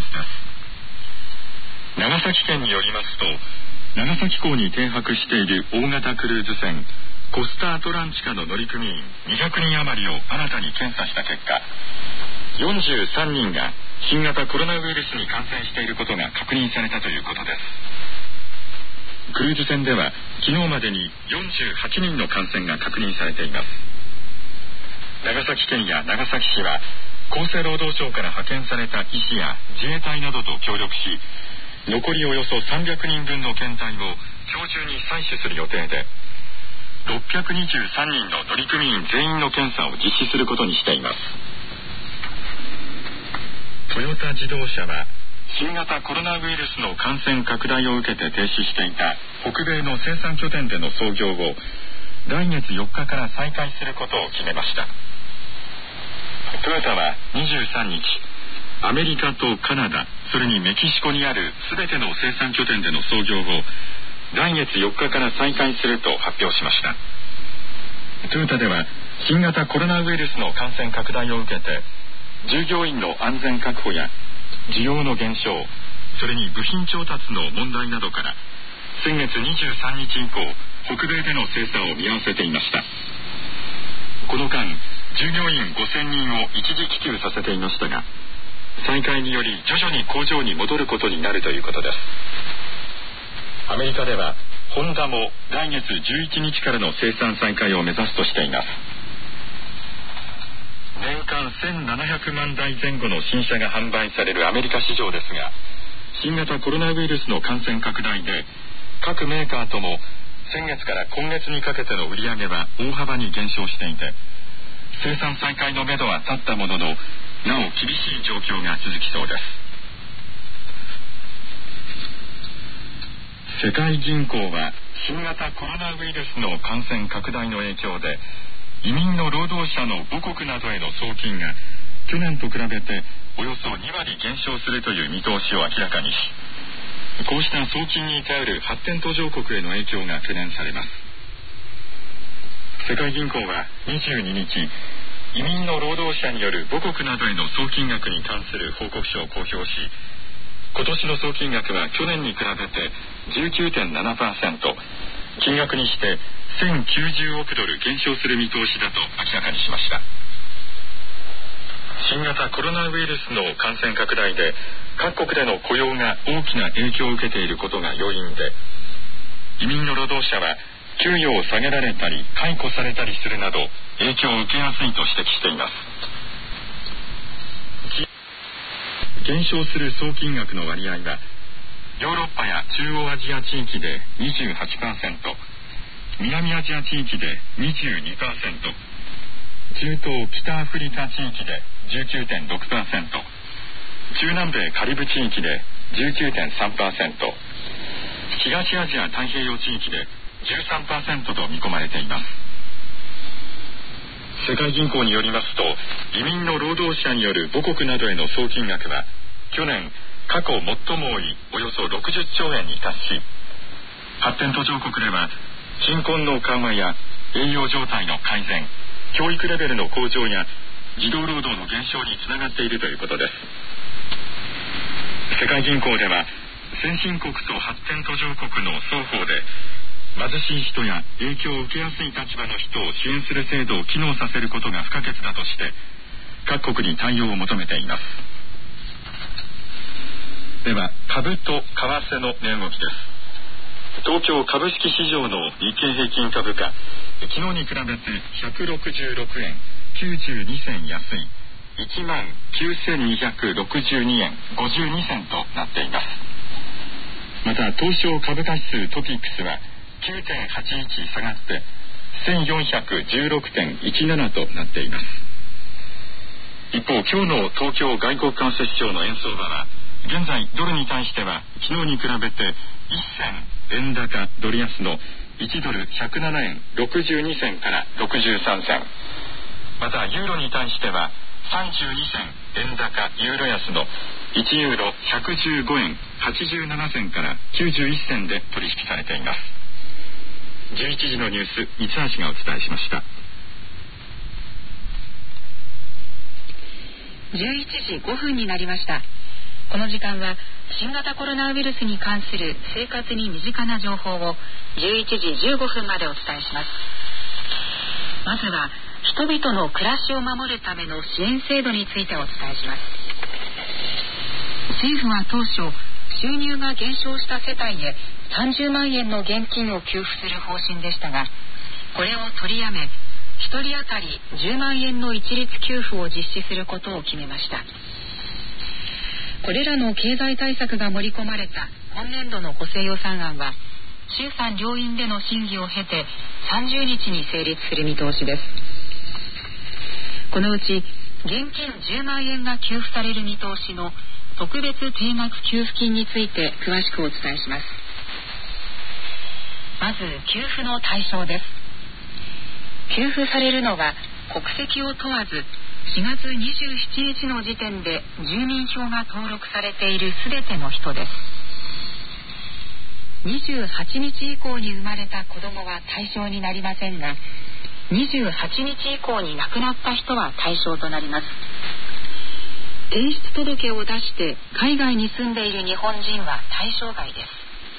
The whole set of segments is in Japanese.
です。長崎県によりますと、長崎港に停泊している大型クルーズ船コスタアトランチカの乗組員200人余りを新たに検査した結果、43人が新型コロナウイルスに感染していることが確認されたということです。クルーズ船では昨日までに48人の感染が確認されています。長崎県や長崎市は厚生労働省から派遣された医師や自衛隊などと協力し、残りおよそ300人分の検体を今日中に採取する予定で、623人の乗組員全員の検査を実施することにしています。トヨタ自動車は新型コロナウイルスの感染拡大を受けて停止していた北米の生産拠点での操業を来月4日から再開することを決めました。トヨタは23日、アメリカとカナダ、それにメキシコにある全ての生産拠点での操業を来月4日から再開すると発表しました。トヨタでは新型コロナウイルスの感染拡大を受けて、従業員の安全確保や需要の減少、それに部品調達の問題などから先月23日以降、北米での生産を見合わせていました。この間、従業員5000人を一時帰休させていましたが、再開により徐々に工場に戻ることになるということです。アメリカではホンダも来月11日からの生産再開を目指すとしています。年間1700万台前後の新車が販売されるアメリカ市場ですが、新型コロナウイルスの感染拡大で各メーカーとも先月から今月にかけての売り上げは大幅に減少していて、生産再開のめどは立ったものの、なお厳しい状況が続きそうです。世界銀行は新型コロナウイルスの感染拡大の影響で、移民の労働者の母国などへの送金が去年と比べておよそ2割減少するという見通しを明らかにし、こうした送金に頼る発展途上国への影響が懸念されます。世界銀行は22日、移民の労働者による母国などへの送金額に関する報告書を公表し、今年の送金額は去年に比べて 19.7%、金額にして1090億ドル減少する見通しだと明らかにしました。新型コロナウイルスの感染拡大で各国での雇用が大きな影響を受けていることが要因で、移民の労働者は給与を下げられたり解雇されたりするなど影響を受けやすいと指摘しています。減少する総金額の割合はヨーロッパや中央アジア地域で 28%、 南アジア地域で 22%、 中東北アフリカ地域で 19.6%、 中南米カリブ地域で 19.3%、 東アジア太平洋地域で 13% と見込まれています。世界銀行によりますと、移民の労働者による母国などへの送金額は去年過去最も多いおよそ60兆円に達し、発展途上国では貧困の緩和や栄養状態の改善、教育レベルの向上や児童労働の減少につながっているということです。世界銀行では先進国と発展途上国の双方で貧しい人や影響を受けやすい立場の人を支援する制度を機能させることが不可欠だとして各国に対応を求めています。では株と為替の値動きです。東京株式市場の日経平均株価、昨日に比べて166円92銭安い 19,262 円52銭となっています。また東証株価指数トピックスは 9.81 下がって 1416.17 となっています。一方、今日の東京外国為替市場の円相場は現在ドルに対しては昨日に比べて1銭円高ドル安の1ドル107円62銭から63銭、またユーロに対しては32銭円高ユーロ安の1ユーロ115円87銭から91銭で取引されています。11時のニュース、三橋がお伝えしました。 11時5分になりました。 この時間は新型コロナウイルスに関する生活に身近な情報を11時15分までお伝えします。まずは人々の暮らしを守るための支援制度についてお伝えします。政府は当初、収入が減少した世帯へ30万円の現金を給付する方針でしたが、これを取りやめ、1人当たり10万円の一律給付を実施することを決めました。これらの経済対策が盛り込まれた今年度の補正予算案は、衆参両院での審議を経て30日に成立する見通しです。このうち現金10万円が給付される見通しの特別定額給付金について詳しくお伝えします。まず給付の対象です。給付されるのは国籍を問わず4月27日の時点で住民票が登録されているすべての人です。28日以降に生まれた子どもは対象になりませんが、28日以降に亡くなった人は対象となります。転出届を出して海外に住んでいる日本人は対象外です。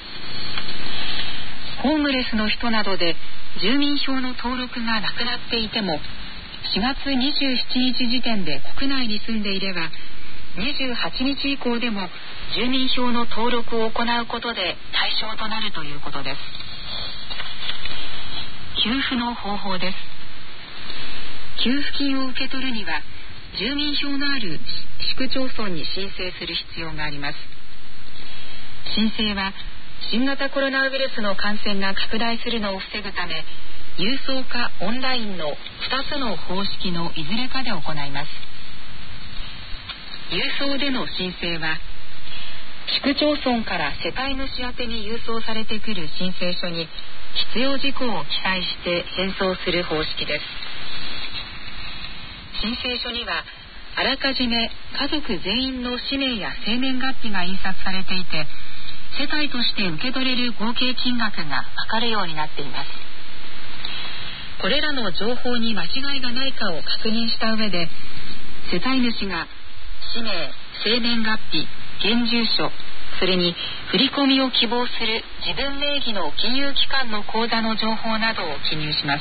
ホームレスの人などで住民票の登録がなくなっていても、4月27日時点で国内に住んでいれば、28日以降でも住民票の登録を行うことで対象となるということです。給付の方法です。給付金を受け取るには、住民票のある市区町村に申請する必要があります。申請は新型コロナウイルスの感染が拡大するのを防ぐため、郵送かオンラインの2つの方式のいずれかで行います。郵送での申請は、市区町村から世帯主宛てに郵送されてくる申請書に必要事項を記載して返送する方式です。申請書にはあらかじめ家族全員の氏名や生年月日が印刷されていて、世帯として受け取れる合計金額がわかるようになっています。これらの情報に間違いがないかを確認した上で、世帯主が氏名、生年月日、現住所、それに振り込みを希望する自分名義の金融機関の口座の情報などを記入します。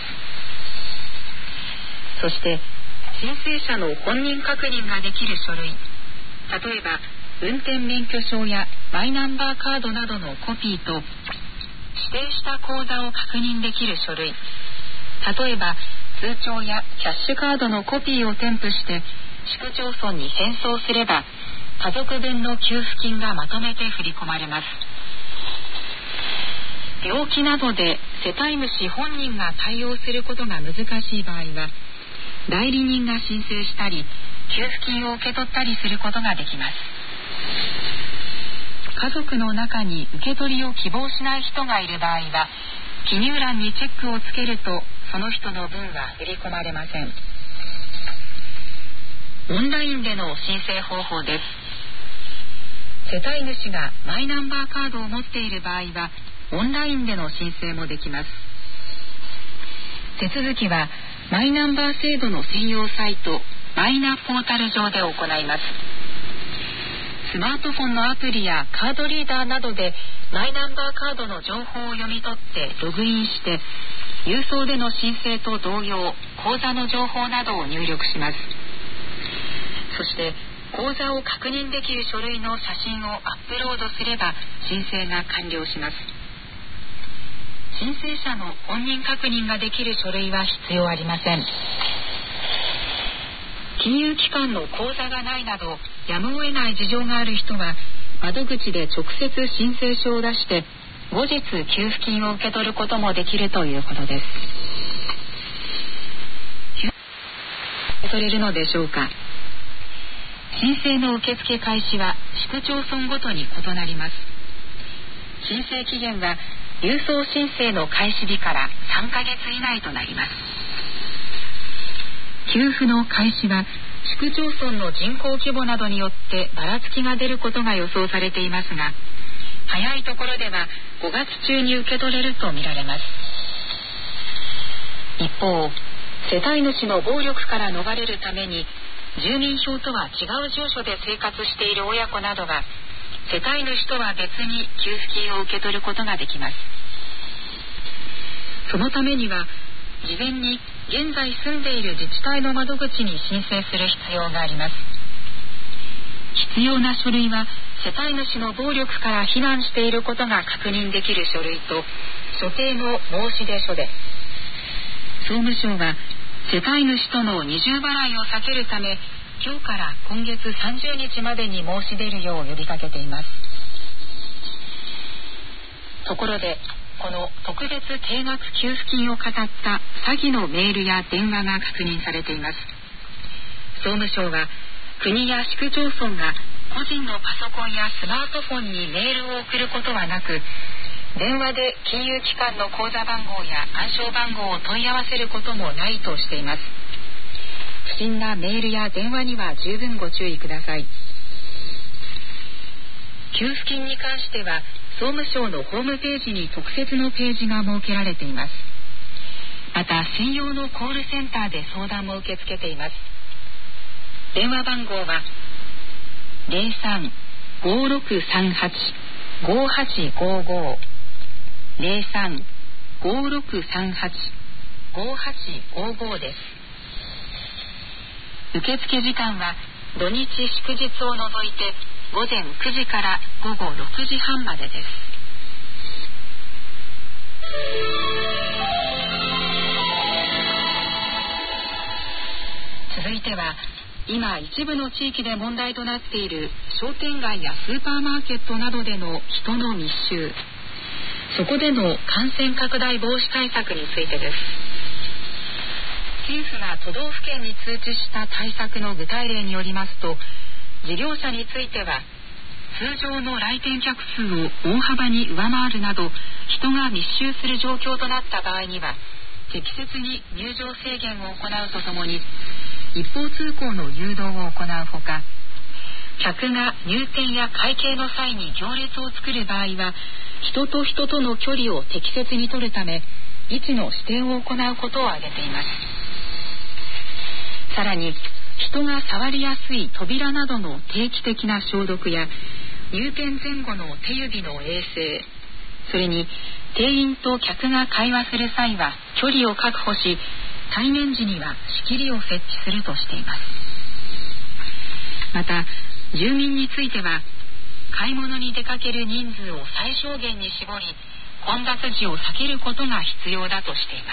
そして申請者の本人確認ができる書類、例えば運転免許証やマイナンバーカードなどのコピーと、指定した口座を確認できる書類、例えば通帳やキャッシュカードのコピーを添付して市区町村に返送すれば、家族分の給付金がまとめて振り込まれます。病気などで世帯主本人が対応することが難しい場合は、代理人が申請したり給付金を受け取ったりすることができます。家族の中に受け取りを希望しない人がいる場合は、記入欄にチェックをつけるとその人の分は振り込まれません。オンラインでの申請方法です。世帯主がマイナンバーカードを持っている場合は、オンラインでの申請もできます。手続きはマイナンバー制度の専用サイト、マイナポータル上で行います。スマートフォンのアプリやカードリーダーなどでマイナンバーカードの情報を読み取ってログインして、郵送での申請と同様、口座の情報などを入力します。そして口座を確認できる書類の写真をアップロードすれば申請が完了します。申請者の本人確認ができる書類は必要ありません。金融機関の口座がないなどやむを得ない事情がある人は、窓口で直接申請書を出して後日給付金を受け取ることもできるということです。受け取れるのでしょうか。申請の受付開始は市区町村ごとに異なります。申請期限は郵送申請の開始日から3ヶ月以内となります。給付の開始は市区町村の人口規模などによってばらつきが出ることが予想されていますが、早いところでは5月中に受け取れるとみられます。一方、世帯主の暴力から逃れるために住民票とは違う住所で生活している親子などが世帯主とは別に給付金を受け取ることができます。そのためには事前に現在住んでいる自治体の窓口に申請する必要があります。必要な書類は世帯主の暴力から避難していることが確認できる書類と所定の申出書です。総務省は世帯主との二重払いを避けるため、今日から今月30日までに申し出るよう呼びかけています。ところで、この特別定額給付金をかたった詐欺のメールや電話が確認されています。総務省は国や市区町村が個人のパソコンやスマートフォンにメールを送ることはなく、電話で金融機関の口座番号や暗証番号を問い合わせることもないとしています。不審なメールや電話には十分ご注意ください。給付金に関しては総務省のホームページに特設のページが設けられています。また専用のコールセンターで相談も受け付けています。電話番号は 03-5638-5855 03-5638-5855 です。受付時間は土日祝日を除いて午前9時から午後6時半までです。続いては今一部の地域で問題となっている商店街やスーパーマーケットなどでの人の密集、そこでの感染拡大防止対策についてです。政府が都道府県に通知した対策の具体例によりますと、事業者については通常の来店客数を大幅に上回るなど人が密集する状況となった場合には適切に入場制限を行うとともに一方通行の誘導を行うほか、客が入店や会計の際に行列を作る場合は人と人との距離を適切に取るため位置の指定を行うことを挙げています。さらに人が触りやすい扉などの定期的な消毒や入店前後の手指の衛生、それに店員と客が会話する際は距離を確保し、対面時には仕切りを設置するとしています。また住民については買い物に出かける人数を最小限に絞り混雑時を避けることが必要だとしています。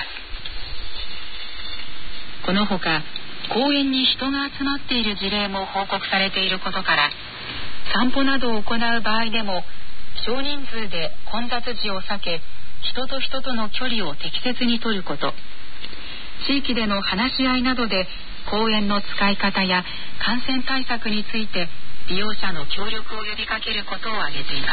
このほか公園に人が集まっている事例も報告されていることから、散歩などを行う場合でも少人数で混雑時を避け人と人との距離を適切に取ること、地域での話し合いなどで公園の使い方や感染対策について利用者の協力を呼びかけることを挙げています。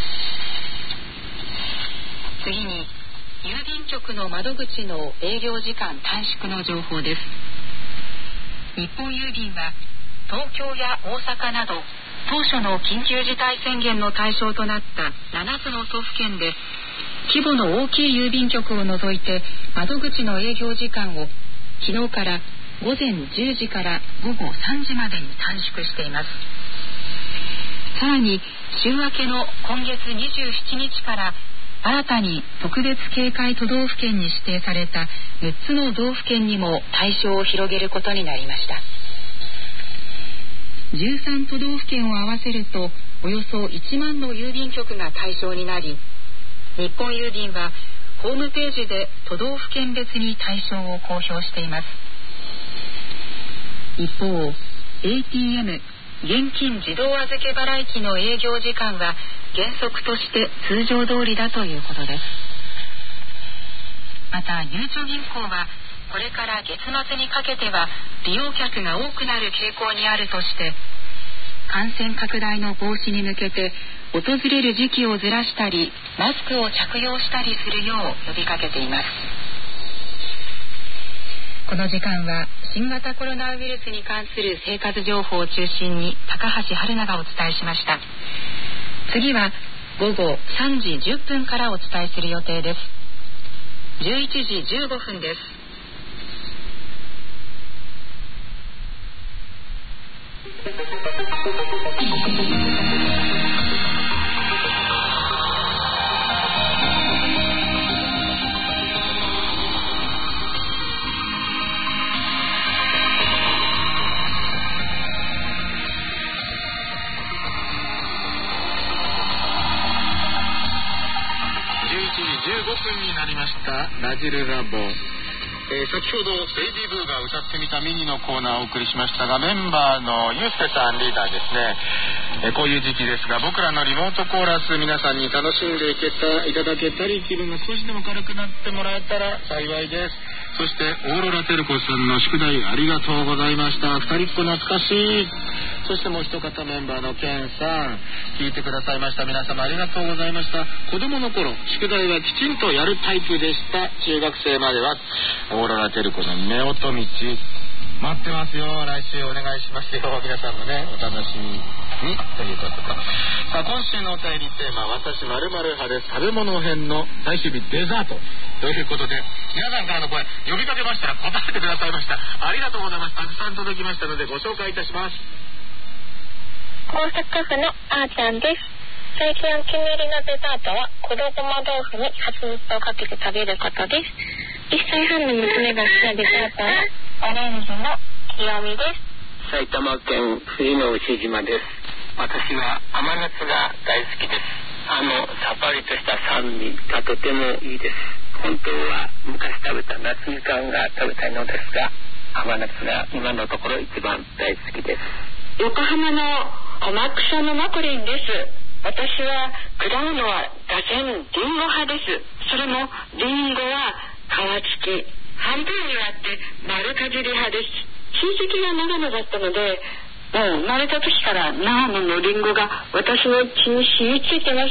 次に郵便局の窓口の営業時間短縮の情報です。日本郵便は東京や大阪など当初の緊急事態宣言の対象となった7つの都府県で規模の大きい郵便局を除いて窓口の営業時間を昨日から午前10時から午後3時までに短縮しています。さらに週明けの今月27日から新たに特別警戒都道府県に指定された6つの道府県にも対象を広げることになりました。13都道府県を合わせるとおよそ1万の郵便局が対象になり、日本郵便はホームページで都道府県別に対象を公表しています。一方 ATM 現金自動預け払い機の営業時間は原則として通常通りだということです。またゆうちょ銀行はこれから月末にかけては利用客が多くなる傾向にあるとして感染拡大の防止に向けて訪れる時期をずらしたりマスクを着用したりするよう呼びかけています。この時間は新型コロナウイルスに関する生活情報を中心に高橋春奈がお伝えしました。次は午後3時10分からお伝えする予定です。11時15分です。 になりましたラジルラボ、先ほどベイビーブーが歌ってみたミニのコーナーをお送りしましたが、メンバーのユースケさんリーダーですね、こういう時期ですが僕らのリモートコーラス皆さんに楽しんでいただけたり、気分が少しでも軽くなってもらえたら幸いです。そしてオーロラテルコさんの宿題ありがとうございました。二人っ子懐かしい。そしてもう一方メンバーのケンさん、聞いてくださいました皆様ありがとうございました。子供の頃宿題はきちんとやるタイプでした。中学生まではオーロラテルコの夫婦道待ってますよ。来週お願いしますよ。皆さんもねお楽しみにということで、さあ今週のお便りテーマ、私〇〇派です。食べ物編の最終日デザートということで、皆さんからの声呼びかけましたら答えてくださいました。ありがとうございます。たくさん届きましたのでご紹介いたします。 大阪府のあーちゃんです。最近お気に入りのデザートは黒ごま豆腐に蜂蜜をかけて食べることです。1歳半の娘が好きなデザートはオレンジの清見です。 埼玉県冬の牛島です。私は甘夏が大好きです。さっぱりとした酸味がとてもいいです。本当は昔食べた夏みかんが食べたいのですが、甘夏が今のところ一番大好きです。 横浜の天草のマコリンです。私は果物は打線リンゴ派です。それもリンゴは皮付き、半分に割って丸かじり派です。親戚が長野だったので、もう生まれた時から長野のリンゴが私の血に染みついてます。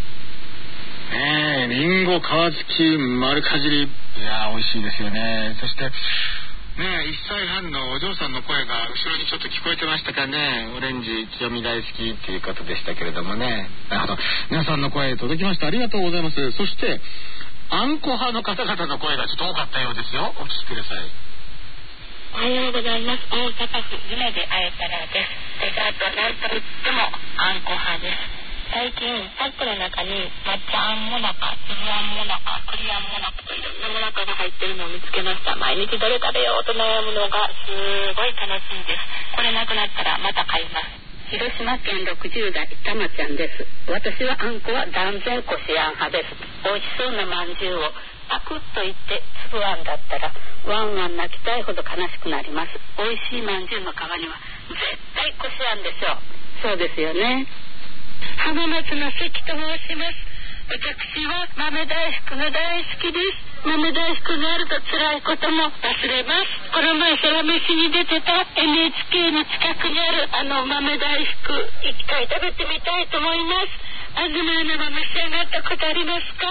リンゴ皮付き丸かじり、いや美味しいですよね。そして1歳半のお嬢さんの声が後ろにちょっと聞こえてましたかね。オレンジ清見大好きっていうことでしたけれどもね。なるほど、皆さんの声届きました。ありがとうございます。そしてあんこ派の方々の声がちょっと多かったようですよ。お聞きください。 おはようございます。大阪府夢で会えたらです。デザートなんといってもあんこ派です。最近パックの中に抹茶あんもなか、つぶあんもなか、栗あんもなかといろんなもなかが入ってるのを見つけました。毎日どれ食べようと悩むのがすごい楽しいです。これなくなったらまた買います。 広島県60代たまちゃんです。私はあんこは断然こしあん派です。美味しそうなまんじゅうをパクッといってつぶあんだったらワンワン泣きたいほど悲しくなります。美味しいまんじゅうの皮には絶対こしあんでしょう。そうですよね。浜松の関と申します。私は豆大福が大好きです。豆大福があると辛いことも忘れます。この前サラメシに出てた NHK の近くにある豆大福一回食べてみたいと思います。東アナは召し上がったことありますか？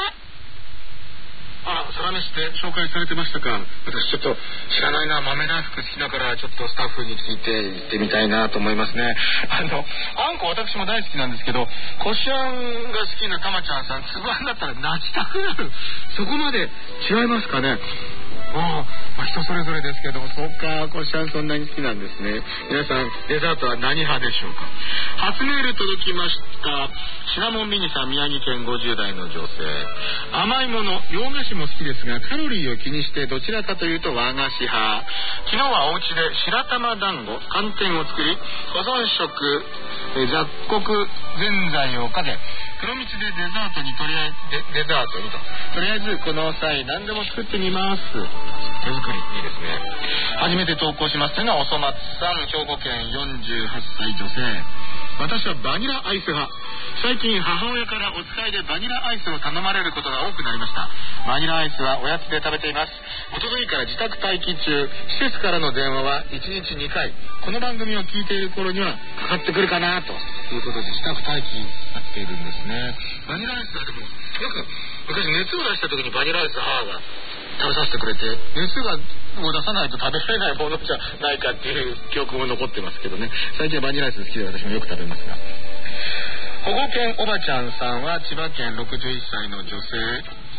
サラメシって紹介されてましたか？私ちょっと知らないな。豆大福好きだからちょっとスタッフに聞いて行ってみたいなと思いますね。あんこ私も大好きなんですけど、こしあんが好きなたまちゃんさん、つぶあんだったら泣きたくなる。そこまで違いますかね。人それぞれですけども、そうか、こしあんそんなに好きなんですね。皆さんデザートは何派でしょうか？初メール届きました。シナモンミニさん、宮城県50代の女性。甘いもの、洋菓子も好きですがカロリーを気にしてどちらかというと和菓子派。昨日はお家で白玉団子寒天を作り、保存食雑穀ぜんざいをかけ黒蜜でデザートにとりあえずこの際何でも作ってみます。手作りいいですね。初めて投稿しますというのはおそ松さん、兵庫県48歳女性。私はバニラアイス派。最近母親からお使いでバニラアイスを頼まれることが多くなりました。バニラアイスはおやつで食べています。おとといから自宅待機中、施設からの電話は1日2回、この番組を聞いている頃にはかかってくるかなということで自宅待機になっているんですね。バニラアイスはでもよく昔熱を出した時にバニラアイス母が食べさせてくれて、熱を出さないと食べられないものじゃないかっていう記憶も残ってますけどね。最近はバニラアイス好きで私もよく食べますが。保護犬おばちゃんさんは千葉県61歳の女性。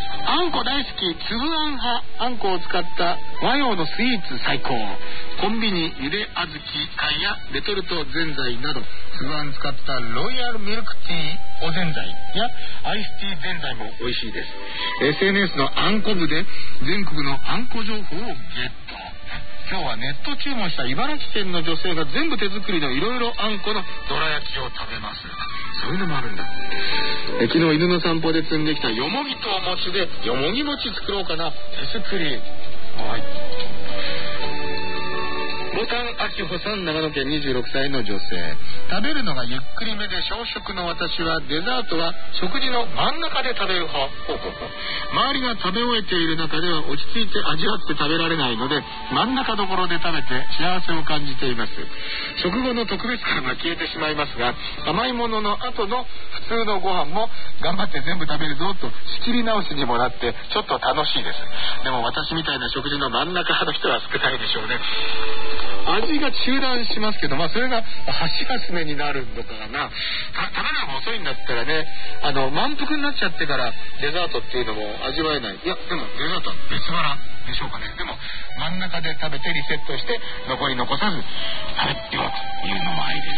あんこ大好き、粒あん派。あんこを使った和洋のスイーツ最高。コンビニゆで小豆缶やレトルトぜんざいなど、粒あん使ったロイヤルミルクティーおぜんざいやアイスティーぜんざいも美味しいです。 SNS のあんこ部で全国のあんこ情報をゲット。今日はネット注文した茨城県の女性が全部手作りのいろいろあんこのどら焼きを食べます。そういうのもあるんだ。昨日犬の散歩で摘んできたよもぎとお餅でよもぎ餅作ろうかな。手作り。はい。ボタンあきほさん、長野県26歳の女性。食べるのがゆっくりめで小食の私はデザートは食事の真ん中で食べる派。周りが食べ終えている中では落ち着いて味わって食べられないので、真ん中どころで食べて幸せを感じています。食後の特別感が消えてしまいますが、甘いものの後の普通のご飯も頑張って全部食べるぞと仕切り直しにもなってちょっと楽しいです。でも私みたいな食事の真ん中派の人は少ないでしょうね。味が中断しますけど、それが箸休めになるのかな。食べるのが遅いんだったらね、満腹になっちゃってからデザートっていうのも味わえない。いやでもデザートは別腹でしょうかね。でも真ん中で食べてリセットして残り残さず食べようというのもあり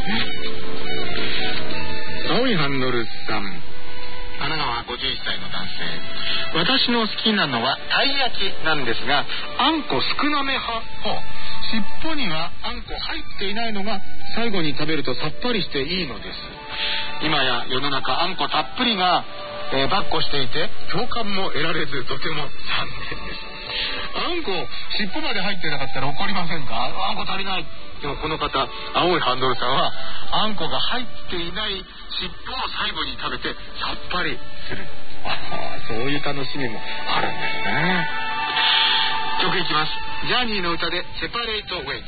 ですね。青いハンドルさん、神奈川51歳の男性。私の好きなのはたい焼きなんですが、あんこ少なめ派。尻尾にはあんこ入っていないのが最後に食べるとさっぱりしていいのです。今や世の中あんこたっぷりが、ばっこしていて共感も得られずとても残念です。あんこ尻尾まで入ってなかったら怒りませんか？あんこ足りない。でもこの方、青いハンドルさんはあんこが入っていない尻尾を最後に食べてさっぱりする。そういう楽しみもあるんですね。曲いきます。ジャーニーの歌でセパレートウェイ。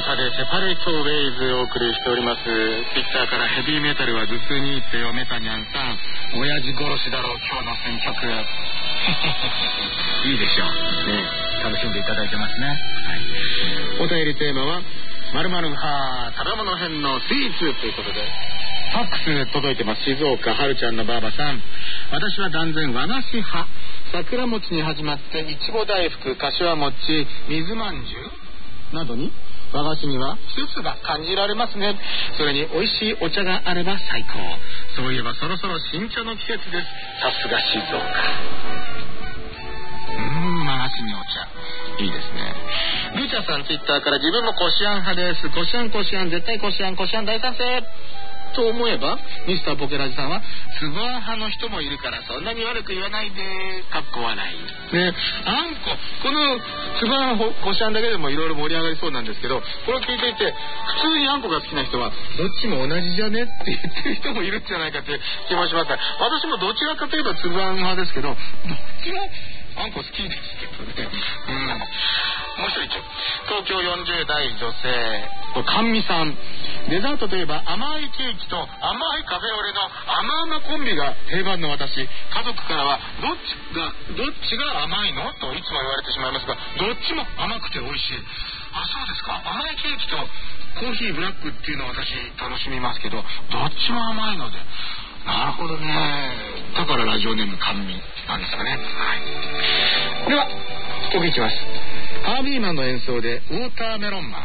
歌でセパレートウェイズをお送りしております。ツイッターからヘビーメタルは頭痛にいいってよメタニャンさん、親父殺しだろう今日の選曲いいでしょうね、楽しんでいただいてますね、はい、お便りテーマは〇〇派食べ物編のスイーツということでファックス届いてます。静岡はるちゃんのばあばさん、私は断然和菓子派。桜餅に始まっていちご大福、かしわ餅、水まんじゅうなどに和菓子には季節が感じられますね。それに美味しいお茶があれば最高。そういえばそろそろ新茶の季節です。さすが静岡。和菓子にお茶いいですね。ルチャさんツイッターから自分もこしあん派です。こしあんこしあん絶対こしあんこしあん大賛成と思えばミスターポケラジさんはつぶあん派の人もいるからそんなに悪く言わないでかっこ笑いね。あんここのつぶあんこしあんだけでもいろいろ盛り上がりそうなんですけど、これを聞いていて普通にあんこが好きな人はどっちも同じじゃねって言ってる人もいるんじゃないかって気もしますが、私もどちらかといえばつぶあん派ですけど、どっちもあんこ好きですけどね。もう一人東京40代女性甘味さん、デザートといえば甘いケーキと甘いカフェオレの甘々コンビが定番の私。家族からはどっちが甘いのといつも言われてしまいますが、どっちも甘くて美味しい。あ、そうですか。甘いケーキとコーヒーブラックっていうのを私楽しみますけど、どっちも甘いので、なるほどね。だからラジオネーム甘味なんですかね。はい、では曲いきます。ハービーマンの演奏でウォーターメロンマン。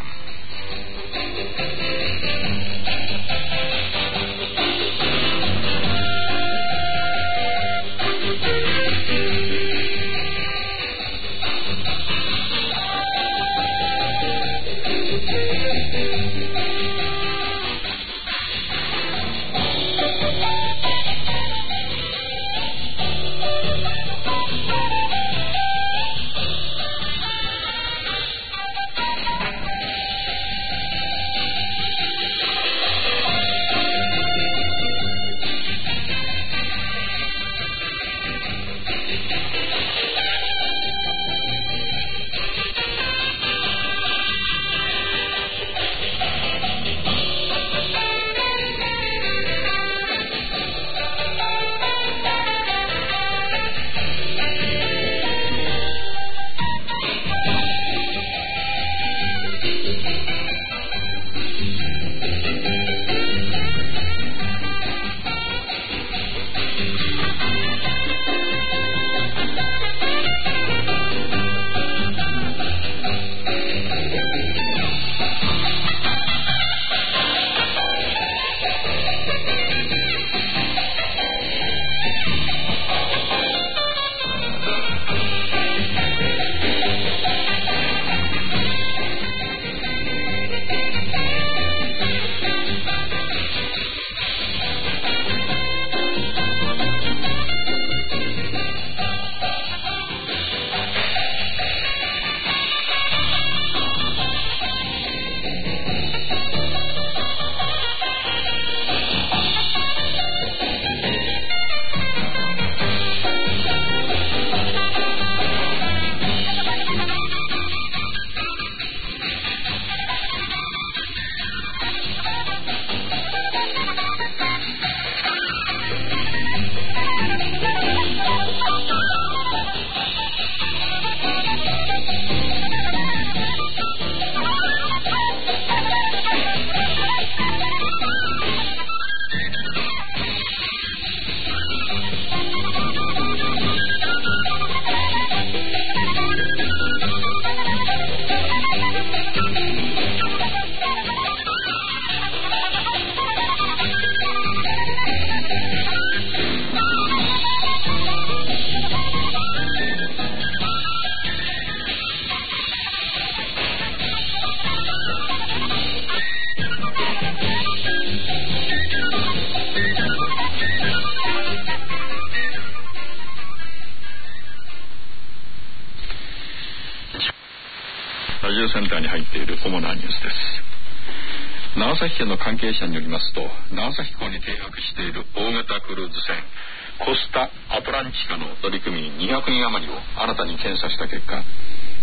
ラジオセンターに入っている主なニュースです。長崎県の関係者によりますと、長崎港に停泊している大型クルーズ船コスタ・アトランティカの乗組員200人余りを新たに検査した結果、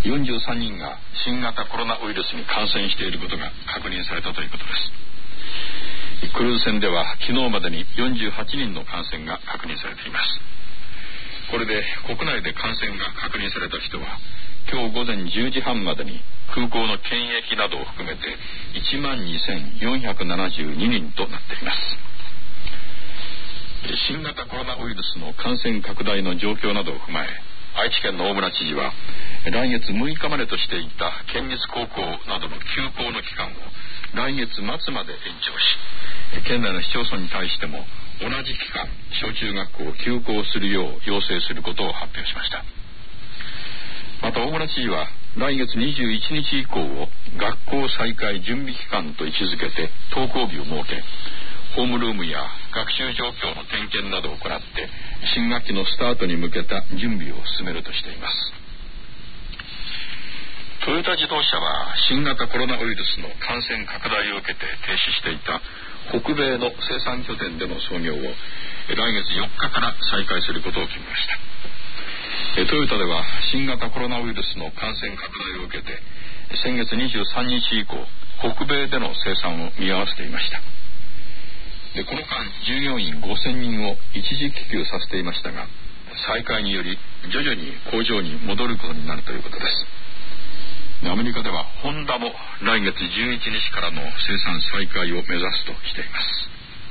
43人が新型コロナウイルスに感染していることが確認されたということです。クルーズ船では昨日までに48人の感染が確認されています。これで国内で感染が確認された人は今日午前10時半までに空港の検疫などを含めて 12,472 人となっています。新型コロナウイルスの感染拡大の状況などを踏まえ、愛知県の大村知事は来月6日までとしていた県立高校などの休校の期間を来月末まで延長し、県内の市町村に対しても同じ期間小中学校を休校するよう要請することを発表しました。また大村知事は来月21日以降を学校再開準備期間と位置づけて登校日を設け、ホームルームや学習状況の点検などを行って新学期のスタートに向けた準備を進めるとしています。トヨタ自動車は新型コロナウイルスの感染拡大を受けて停止していた北米の生産拠点での操業を来月4日から再開することを決めました。トヨタでは新型コロナウイルスの感染拡大を受けて先月23日以降北米での生産を見合わせていました。でこの間従業員5000人を一時帰休させていましたが、再開により徐々に工場に戻ることになるということです。アメリカではホンダも来月11日からの生産再開を目指すとしています。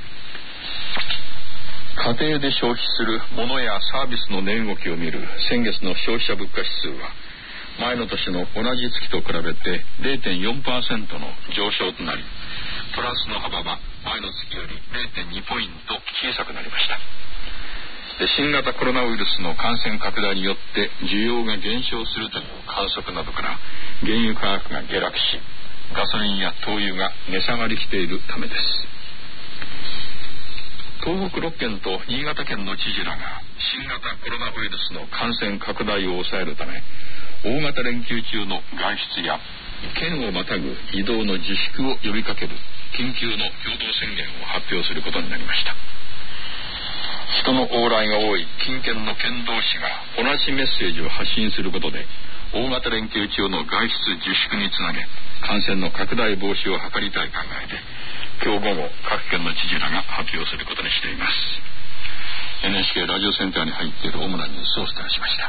家庭で消費する物やサービスの値動きを見る先月の消費者物価指数は前の年の同じ月と比べて 0.4% の上昇となり、プラスの幅は前の月より 0.2 ポイント小さくなりました。で新型コロナウイルスの感染拡大によって需要が減少するという観測などから原油価格が下落し、ガソリンや灯油が値下がりしているためです。東北6県と新潟県の知事らが新型コロナウイルスの感染拡大を抑えるため大型連休中の外出や県をまたぐ移動の自粛を呼びかける緊急の共同宣言を発表することになりました。人の往来が多い近県の県同士が同じメッセージを発信することで大型連休中の外出自粛につなげ感染の拡大防止を図りたい考えで今日午後各県の知事らが発表することにしています。 NHK ラジオセンターに入っている主なニュースをお伝えしました。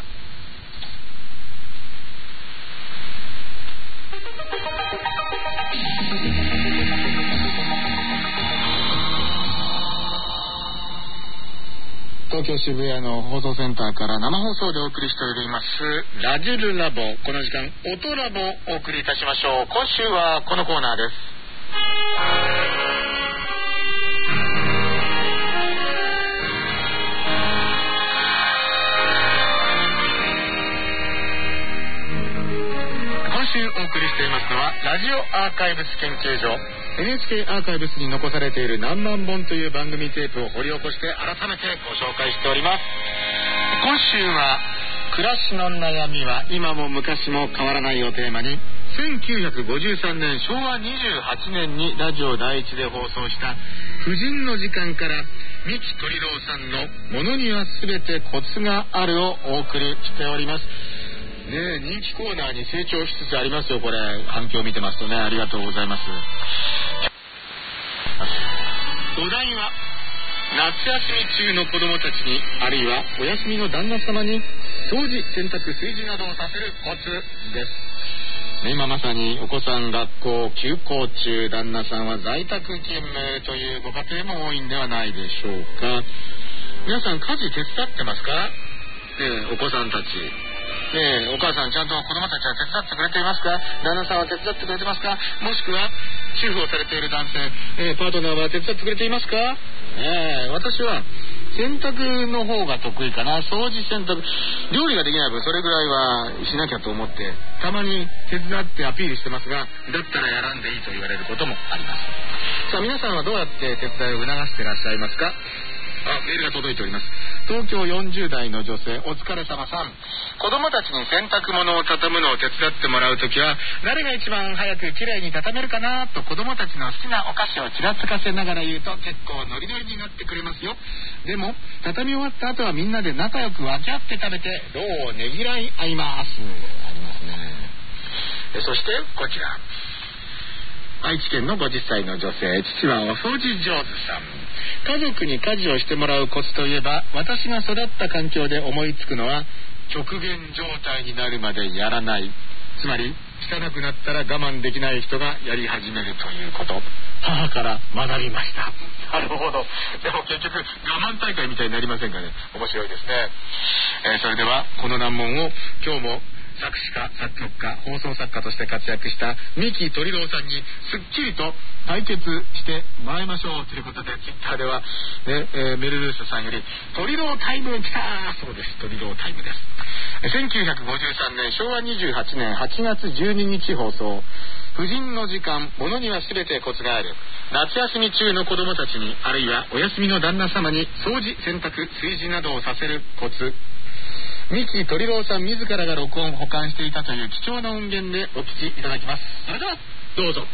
東京渋谷の放送センターから生放送でお送りしておりますラジルラボ。この時間音ラボをお送りいたしましょう。今週はこのコーナーです。今週お送りしていますのはラジオアーカイブス研究所 NHK アーカイブスに残されている何万本という番組テープを掘り起こして改めてご紹介しております。今週は暮らしの悩みは今も昔も変わらないをテーマに1953年昭和28年にラジオ第一で放送した婦人の時間から三木鳥郎さんのものには全てコツがあるをお送りしております。ねえ、人気コーナーに成長しつつありますよ。これ反響を見てますとね、ありがとうございます。お題は夏休み中の子どもたちにあるいはお休みの旦那様に掃除、洗濯、炊事などをさせるコツです。今まさにお子さん学校休校中、旦那さんは在宅勤務というご家庭も多いんではないでしょうか。皆さん家事手伝ってますか？ねえ、お子さんたちねえ、お母さんちゃんと子供たちは手伝ってくれていますか？旦那さんは手伝ってくれてますか？もしくは主婦をされている男性、パートナーは手伝ってくれていますか？私は洗濯の方が得意かな。掃除、洗濯、料理ができない分それぐらいはしなきゃと思ってたまに手伝ってアピールしてますが、だったらやらんでいいと言われることもあります。さあ皆さんはどうやって手伝いを促していらっしゃいますか？メールが届いております。東京40代の女性、お疲れ様さん。子供たちに洗濯物を畳むのを手伝ってもらうときは誰が一番早くきれいに畳めるかなと子供たちの好きなお菓子をちらつかせながら言うと結構ノリノリになってくれますよ。でも畳み終わった後はみんなで仲良く分け合って食べて労をねぎらい合います。ありますね。 そしてこちら、愛知県の50歳の女性、父はお掃除上手さん。家族に家事をしてもらうコツといえば、私が育った環境で思いつくのは、極限状態になるまでやらない、つまり汚くなったら我慢できない人がやり始めるということ、母から学びました。なるほど。でも結局我慢大会みたいになりませんかね。面白いですね。それではこの難問を今日も作詞家、作曲家、放送作家として活躍した三木鳥郎さんにすっきりと解決してもらいましょうということで、ツイッターでは、メルルースさんより鳥郎タイム来た、そうです、鳥郎タイムです。1953年昭和28年8月12日放送、婦人の時間、ものには全てコツがある。夏休み中の子供たちに、あるいはお休みの旦那様に掃除、洗濯、炊事などをさせるコツ。三木鳥郎さん自らが録音保管していたという貴重な音源でお聞きいただきます。それではどうぞ。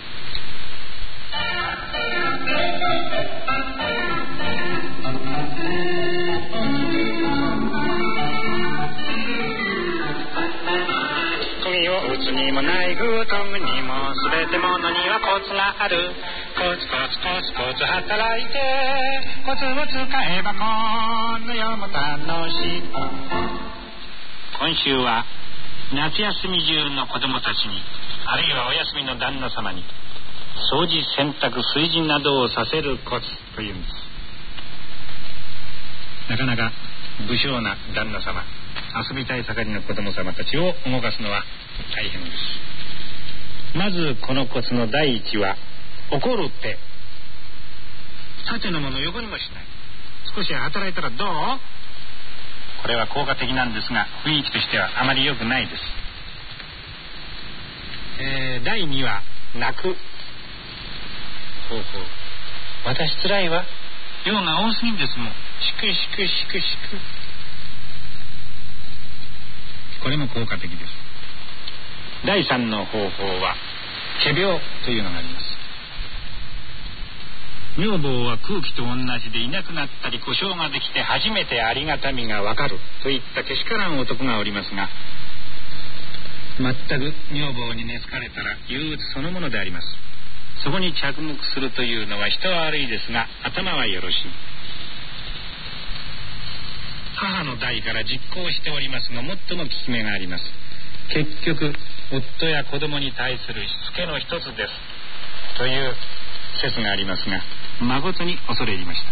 釘を打つにもナイフを研ぐにも全てものにはコツがある。コツコツコツコツ働いてコツを使えばこの世も楽しい。今週は夏休み中の子供たちに、あるいはお休みの旦那様に掃除、洗濯、炊事などをさせるコツというんです。なかなか不精な旦那様、遊びたい盛りの子供様たちを動かすのは大変です。まずこのコツの第一は、怒るって縦のもの横にもしない。少し働いたらどう？これは効果的なんですが、雰囲気としてはあまり良くないです。第2は泣く。私つらいわ、用が多すぎんですもん、しくしくしくしく。これも効果的です。第3の方法は仮病というのがあります。女房は空気と同じでいなくなったり故障ができて初めてありがたみがわかるといったけしからん男がおりますが、全く女房に寝つかれたら憂鬱そのものであります。そこに着目するというのは人は悪いですが頭はよろしい。母の代から実行しておりますが、最も効き目があります。結局夫や子供に対するしつけの一つですという説がありますが、誠に恐れ入りました。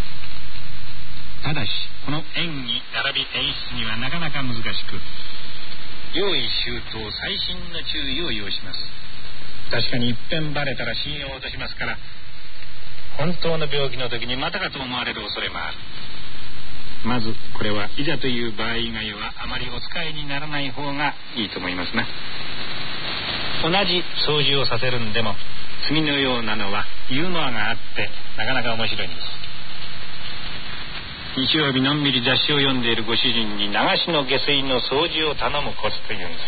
ただしこの演技並び演出にはなかなか難しく、用意周到、細心の注意を要します。確かに一遍バレたら信用を落としますから、本当の病気の時にまたかと思われる恐れもある。まずこれはいざという場合以外はあまりお使いにならない方がいいと思いますな。同じ掃除をさせるんでも次のようなのはユーモアがあってなかなか面白いんです。日曜日のんびり雑誌を読んでいるご主人に流しの下水の掃除を頼むコツというんです。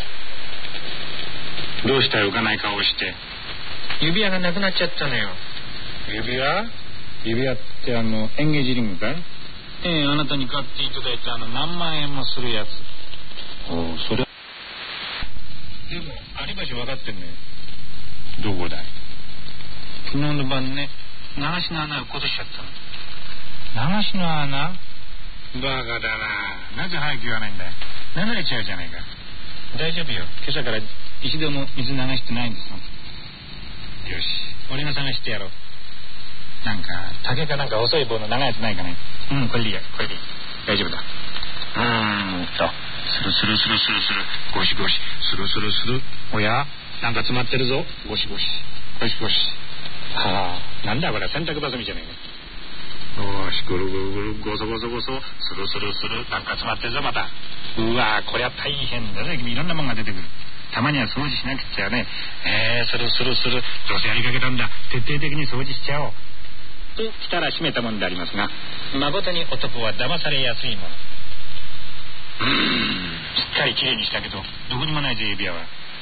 どうしたよ浮かない顔をして、指輪がなくなっちゃったのよ。指輪ってエンゲージリングかい？あなたに買っていただいた何万円もするやつ。それでもあり場所分かってんね。どこだい？昨日の晩ね、流しの穴を落としちゃったの。流しの穴？バカだな。なぜ早く言わないんだよ。流れちゃうじゃないか。大丈夫よ、今朝から一度も水流してないんですもん。よし、俺が探してやろう。なんか竹かなんか細い棒の長いやつないかね。これでいいや、これでいい。大丈夫だ。スルスルスルスルスル、ゴシゴシ、スルスルスル。おや、なんか詰まってるぞ。ゴシゴシゴシゴシ。なんだこれ、洗濯バサミじゃないか。よし、ぐるぐるぐる、ゴソゴソゴソ、スルスルスル。なんか詰まってるぞまた。うわー、こりゃ大変だね。君いろんなもんが出てくる。たまには掃除しなくちゃね。スルスルスル、どうせやりかけたんだ、徹底的に掃除しちゃおうと来たら閉めたもんでありますが、誠に男は騙されやすいもの。しっかりきれいにしたけどどこにもないぜ指輪は。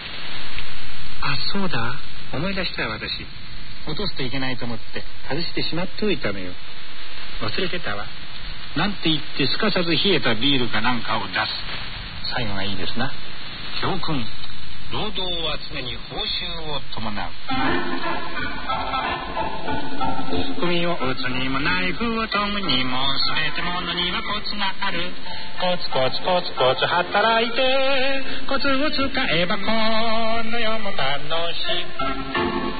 そうだ、思い出したよ。私落とすといけないと思って外してしまっておいたのよ。忘れてたわ。なんて言ってすかさず冷えたビールかなんかを出す。最後がいいですな。教訓。 労働は常に報酬を伴う。首を打つにもナイフを研ぐにも全てものにはコツがある。コツコツコツコツ働いてコツを使えばこの世も楽しい。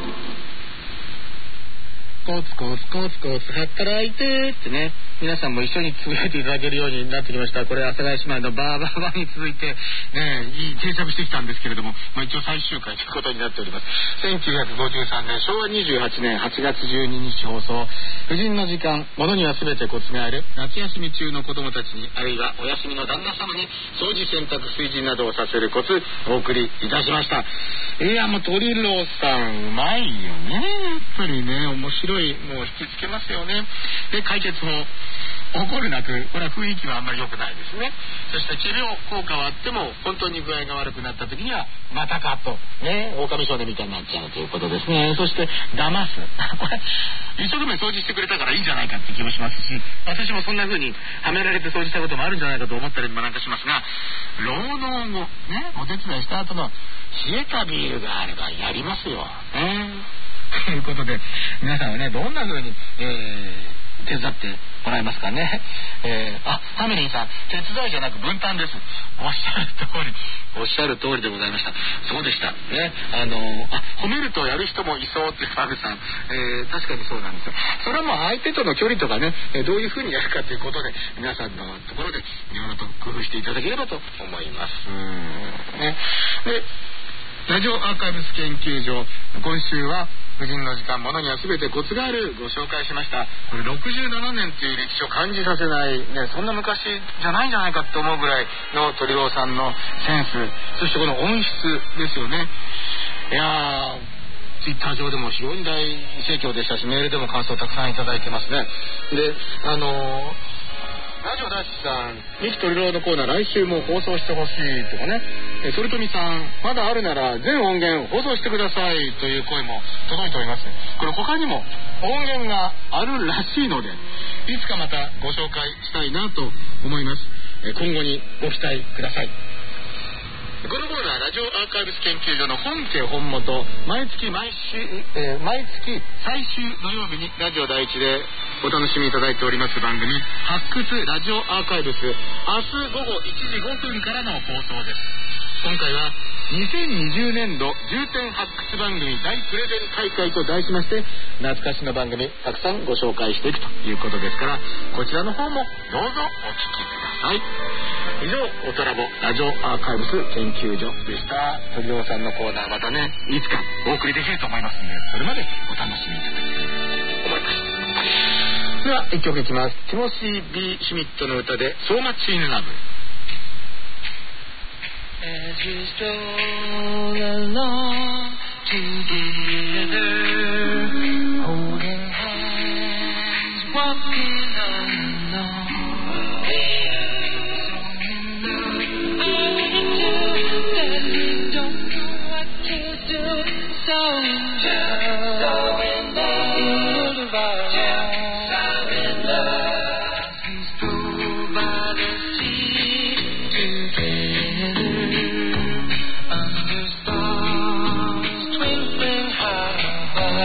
コツコツコツコツ働いてってね、皆さんも一緒につぶやいていただけるようになってきました。これ阿佐ヶ谷姉妹のバーバーバーに続いてね、いい定着してきたんですけれども、一応最終回ということになっております。1953年昭和28年8月12日放送、婦人の時間、物には全てコツがある。夏休み中の子供たちに、あるいはお休みの旦那様に掃除洗濯炊事などをさせるコツお送りいたしました。いや、もう鳥郎さんうまいよね、やっぱりね、面白い、もう引きつけますよね。で、解決法、怒るなく、これは雰囲気はあんまり良くないですね。そして治療効果はあっても本当に具合が悪くなった時にはまたかとね、狼少年みたいになっちゃうということですね。そして騙すこれ一生懸命掃除してくれたからいいんじゃないかって気もしますし、私もそんな風にはめられて掃除したこともあるんじゃないかと思ったりもなんかしますが、労働後ね、お手伝いした後の冷えたビールがあればやりますよ、ということで、皆さんはね、どんな風に、手伝ってもらえますかね。ファミリーさん、手伝いじゃなく分担です。おっしゃる通りでございました。そうでしたね。褒めるとやる人もいそうってファグさん、確かにそうなんですよ。それはもう相手との距離とかね、どういう風にやるかということで、皆さんのところでいろいろと工夫していただければと思います。ね。で、ラジオアーカイブス研究所、今週は婦人の時間、物には全てコツがあるご紹介しました。これ67年という歴史を感じさせない、ね、そんな昔じゃないんじゃないかと思うぐらいの鳥郎さんのセンス、そしてこの音質ですよね。いやー、ツイッター上でも非常に大盛況でしたし、メールでも感想をたくさんいただいてますね。で、ラジオダッシュさん、ミキ鳥郎のコーナー来週も放送してほしいとかね、鳥富さん、まだあるなら全音源放送してくださいという声も届いております。これ他にも音源があるらしいので、いつかまたご紹介したいなと思います。今後にご期待ください。このコーナー、ラジオアーカイブス研究所の本家本元、毎月最終土曜日にラジオ第一でお楽しみいただいております番組、発掘ラジオアーカイブス、明日午後1時5分からの放送です。今回は2020年度重点発掘番組大プレゼン大会と題しまして、懐かしの番組たくさんご紹介していくということですから、こちらの方もどうぞお聞きください。以上、おとらぼラジオアーカイブス研究所でした。鳥郎さんのコーナー、またね、いつかお送りできると思いますので、それまでお楽しみいただきたいと思います。では一曲いきます。ティモシー・B・シュミットの歌で So Much in Love。 As we stroll along together, holding hands, walking along, that we don't know what to do, so in love, of our under stars twinkling high above.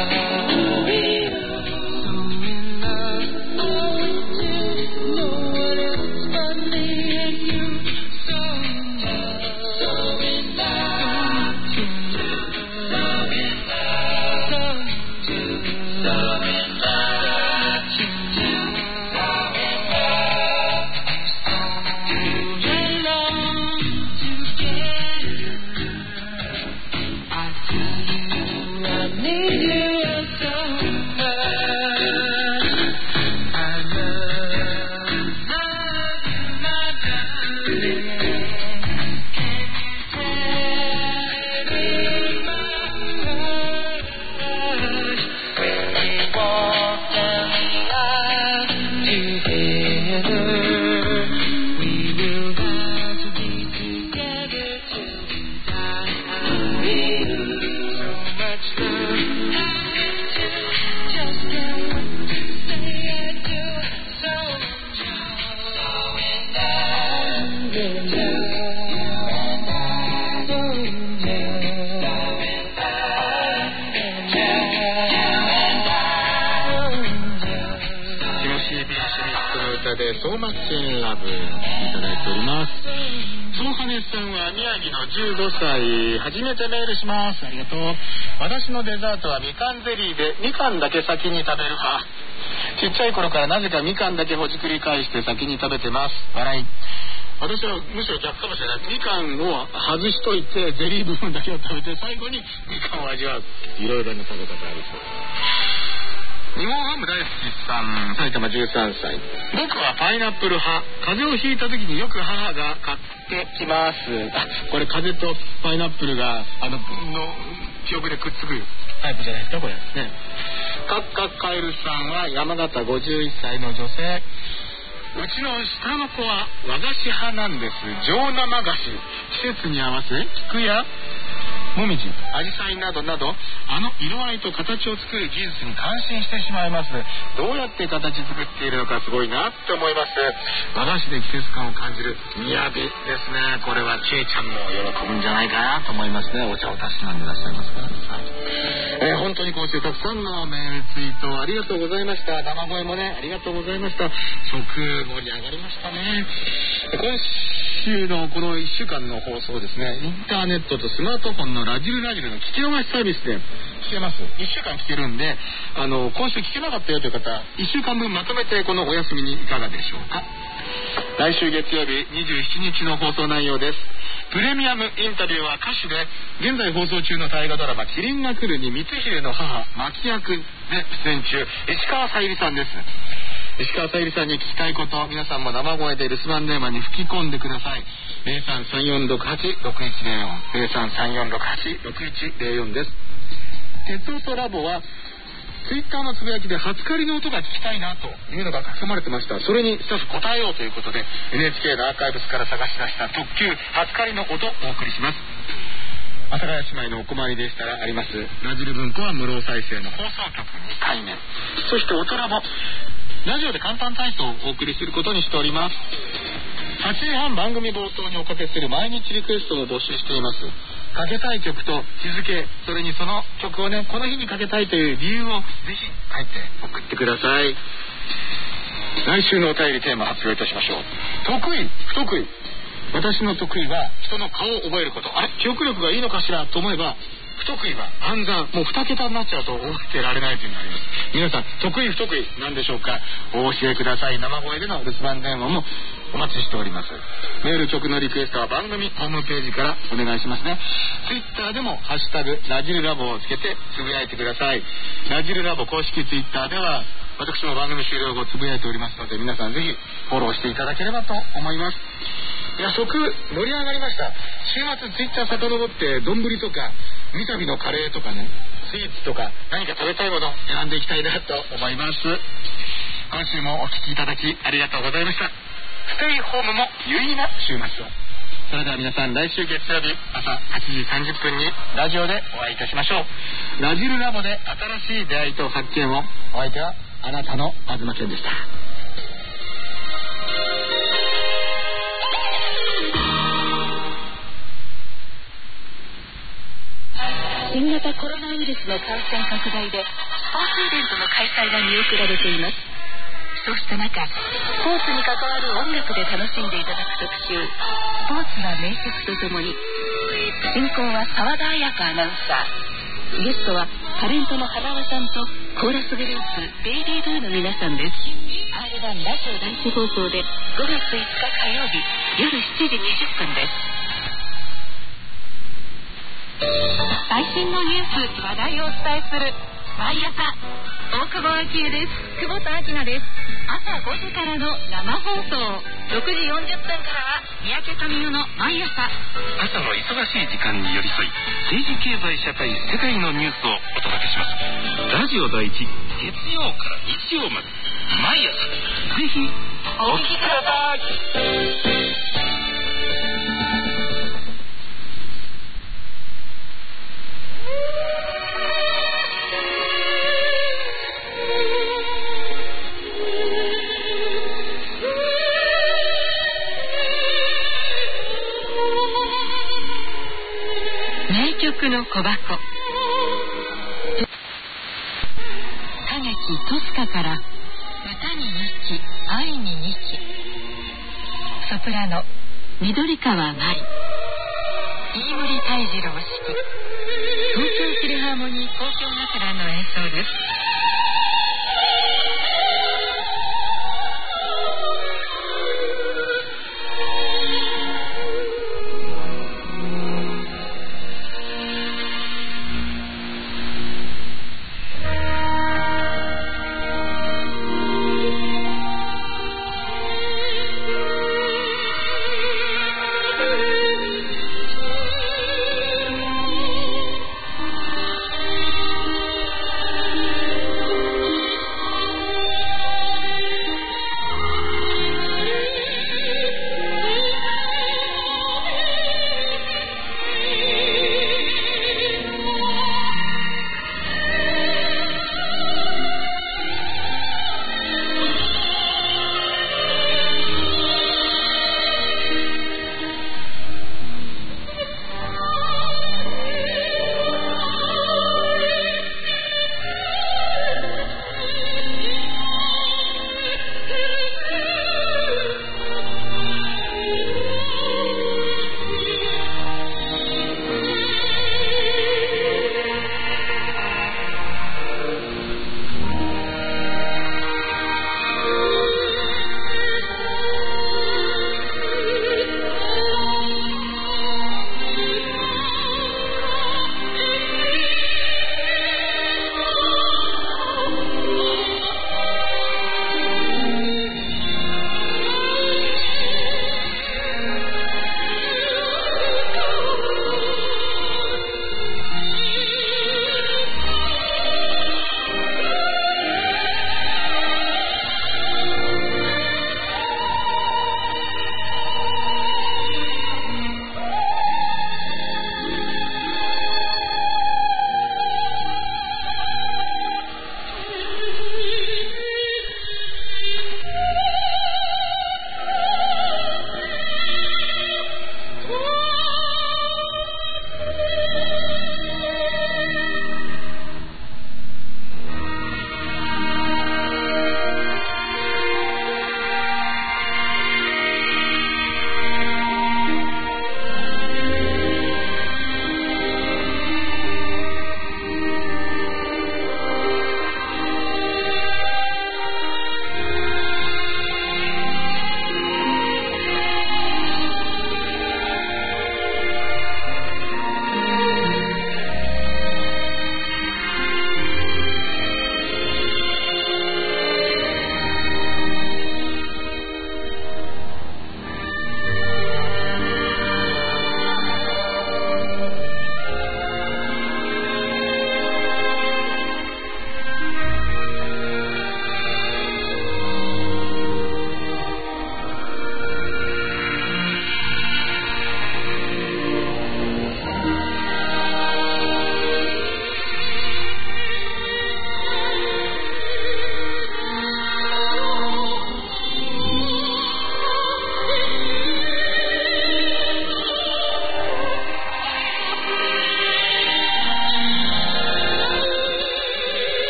でSo Much in Loveいただいております。そうはねさんは宮城の15歳、初めてメールします。ありがとう。私のデザートはみかんゼリーで、みかんだけ先に食べる派。ちっちゃい頃からなぜかみかんだけほじくり返して先に食べてます。笑い。私はむしろ逆かもしれない。みかんを外しといてゼリー部分だけを食べて最後にみかんを味わう。いろいろな食べ方ありそう。日本ハム大好きさん、埼玉13歳。僕はパイナップル派。風邪をひいた時によく母が買ってきます。これ風邪とパイナップルがの記憶でくっつくタイプじゃないですかこれね。カエルさんは山形51歳の女性。うちの下の子は和菓子派なんです。上生菓子。季節に合わせ菊やもみじ、アジサイなどなど、色合いと形を作る技術に感心してしまいます。どうやって形作っているのかすごいなって思います。和菓子で季節感を感じる雅ですね。これはケイちゃんも喜ぶんじゃないかなと思いますね。お茶をたしなんでいらっしゃいますからね。本当に今週たくさんのメールツイートありがとうございました。生声もねありがとうございました。食盛り上がりましたね。今週のこの1週間の放送ですね、インターネットとスマートフォンのラジルの聞き逃しサービスで聞けます。1週間聞けるんで、今週聞けなかったよという方、1週間分まとめてこのお休みにいかがでしょうか。来週月曜日27日の放送内容です。プレミアムインタビューは歌手で現在放送中の大河ドラマキリンが来るに光秀の母牧役で出演中、石川さゆりさんです。石川さゆりさんに聞きたいこと、皆さんも生声で留守番電話に吹き込んでください。0334686104 0334686104です。鉄音ラボはツイッターのつぶやきで初狩りの音が聞きたいなというのが書き込まれてました。それにスタッフ答えようということで NHK のアーカイブスから探し出した特急初狩りの音をお送りします。阿佐ヶ谷姉妹のお困りでしたらありますラジル文庫は無料再生の放送局2回目、そして音ラボラジオで簡単体操をお送りすることにしております。8時半番組冒頭におかけする毎日リクエストを募集しています。かけたい曲と日付、それにその曲をねこの日にかけたいという理由をぜひ書いて送ってください。来週のお便りテーマ発表いたしましょう。得意不得意。私の得意は人の顔を覚えること。記憶力がいいのかしらと思えば、不得意は暗算。もう2桁になっちゃうと覚えてられないというのがあります。皆さん得意不得意なんでしょうか。お教えください。生声での留守番電話もお待ちしております。メール曲のリクエストは番組ホームページからお願いしますね。ツイッターでもハッシュタグラジルラボをつけてつぶやいてください。ラジルラボ公式ツイッターでは私も番組終了後つぶやいておりますので、皆さんぜひフォローしていただければと思います。いや、食盛り上がりました。週末ツイッター遡って丼とか三度のカレーとかね、スイーツとか何か食べたいもの選んでいきたいなと思います。今週もお聞きいただきありがとうございました。ステイホームも有意義な週末を。それでは皆さん、来週月曜日朝8時30分にラジオでお会いいたしましょう。ラジルラボで新しい出会いと発見を。お相手はあなたの東健でした。 新型コロナウイルスの感染拡大でスポーツイベントの開催が見送られています。そうした中、スポーツに関わる音楽で楽しんでいただく特集、スポーツは名曲とともに。進行は澤田彩香アナウンサー、ゲストはタレントの花輪さんとコーラスグループベイビーブーの皆さんです。 R1 ラジオ第一放送で5月5日火曜日夜7時20分です。最新のニュース、話題をお伝えする毎朝、大久保明恵です。久保田明菜です。朝5時からの生放送、6時40分からは三宅民代の毎朝。 朝の忙しい時間に寄り添い、政治経済社会世界のニュースをお届けします。ラジオ第一、月曜から日曜まで毎朝、ぜひお聞きください。 曲の小箱。歌劇トスカから歌に日記、愛に日記。ソプラノ緑川真理、飯森泰次郎指揮、東京フィルハーモニー交響楽団の演奏です。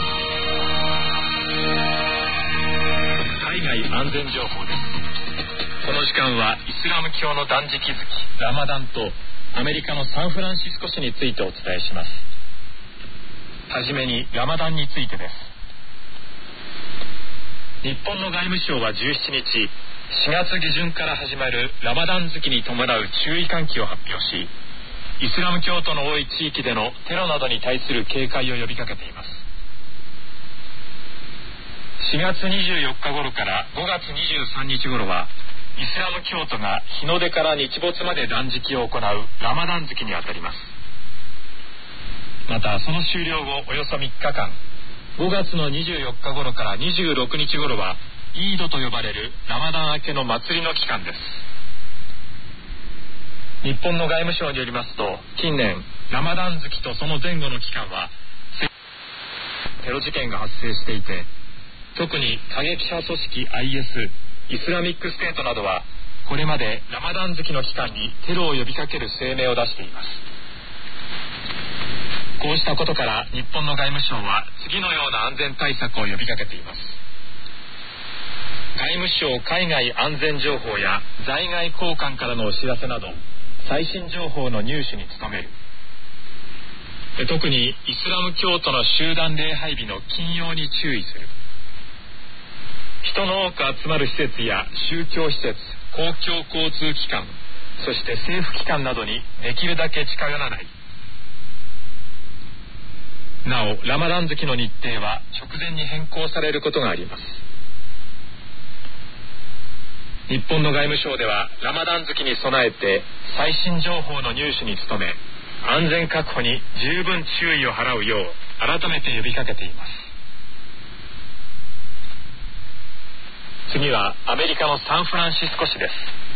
安全情報です。 この時間はイスラム教の断食月ラマダンとアメリカのサンフランシスコ市についてお伝えします。はじめにラマダンについてです。日本の外務省は17日、4月下旬から始まるラマダン月に伴う注意喚起を発表し、イスラム教徒の多い地域でのテロなどに対する警戒を呼びかけています。4月24日頃から5月23日頃はイスラム教徒が日の出から日没まで断食を行うラマダン月にあたります。またその終了後およそ3日間、5月の24日頃から26日頃はイードと呼ばれるラマダン明けの祭りの期間です。日本の外務省によりますと、近年ラマダン月とその前後の期間はテロ事件が発生していて、特に過激派組織 IS イスラミックステートなどはこれまでラマダン月の期間にテロを呼びかける声明を出しています。こうしたことから日本の外務省は次のような安全対策を呼びかけています。外務省海外安全情報や在外交換からのお知らせなど最新情報の入手に努める。特にイスラム教徒の集団礼拝日の禁用に注意する。人の多く集まる施設や宗教施設、公共交通機関、そして政府機関などにできるだけ近寄らない。なおラマダン月の日程は直前に変更されることがあります。日本の外務省ではラマダン月に備えて最新情報の入手に努め、安全確保に十分注意を払うよう改めて呼びかけています。次はアメリカのサンフランシスコ市です。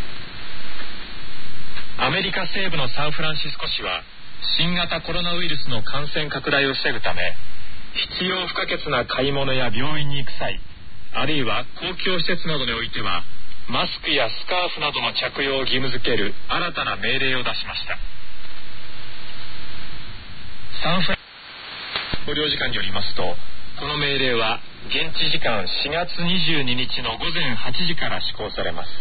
アメリカ西部のサンフランシスコ市は新型コロナウイルスの感染拡大を防ぐため、必要不可欠な買い物や病院に行く際、あるいは公共施設などにおいてはマスクやスカーフなどの着用を義務付ける新たな命令を出しました。サンフランシスコ領事館によりますと、この命令は現地時間4月22日の午前8時から施行されます。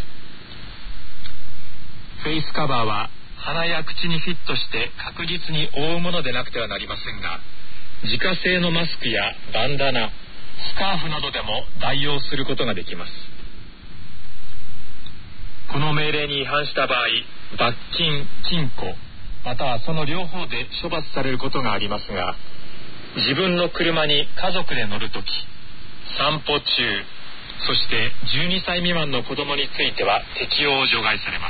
フェイスカバーは鼻や口にフィットして確実に覆うものでなくてはなりませんが、自家製のマスクやバンダナ、スカーフなどでも代用することができます。この命令に違反した場合、罰金、禁錮、またはその両方で処罰されることがありますが、自分の車に家族で乗るとき、散歩中、そして12歳未満の子供については適用を除外されます。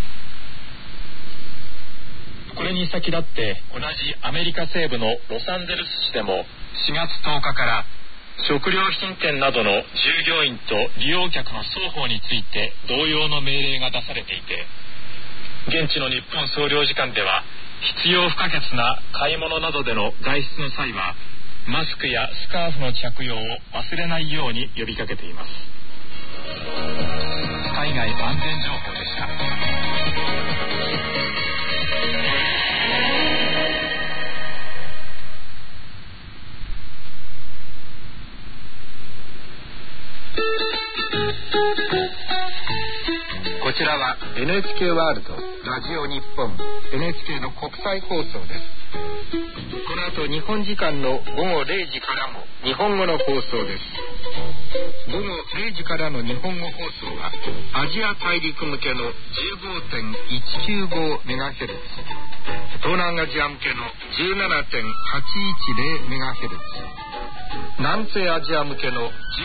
これに先立って同じアメリカ西部のロサンゼルス市でも4月10日から食料品店などの従業員と利用客の双方について同様の命令が出されていて、現地の日本総領事館では必要不可欠な買い物などでの外出の際はマスクやスカーフの着用を忘れないように呼びかけています。海外安全情報でした。こちらは NHK ワールドラジオ日本 NHK の国際放送です。この後日本時間の午後0時からも日本語の放送です。午後0時からの日本語放送はアジア大陸向けの 15.195MHz、 東南アジア向けの 17.810MHz、 南西アジア向けの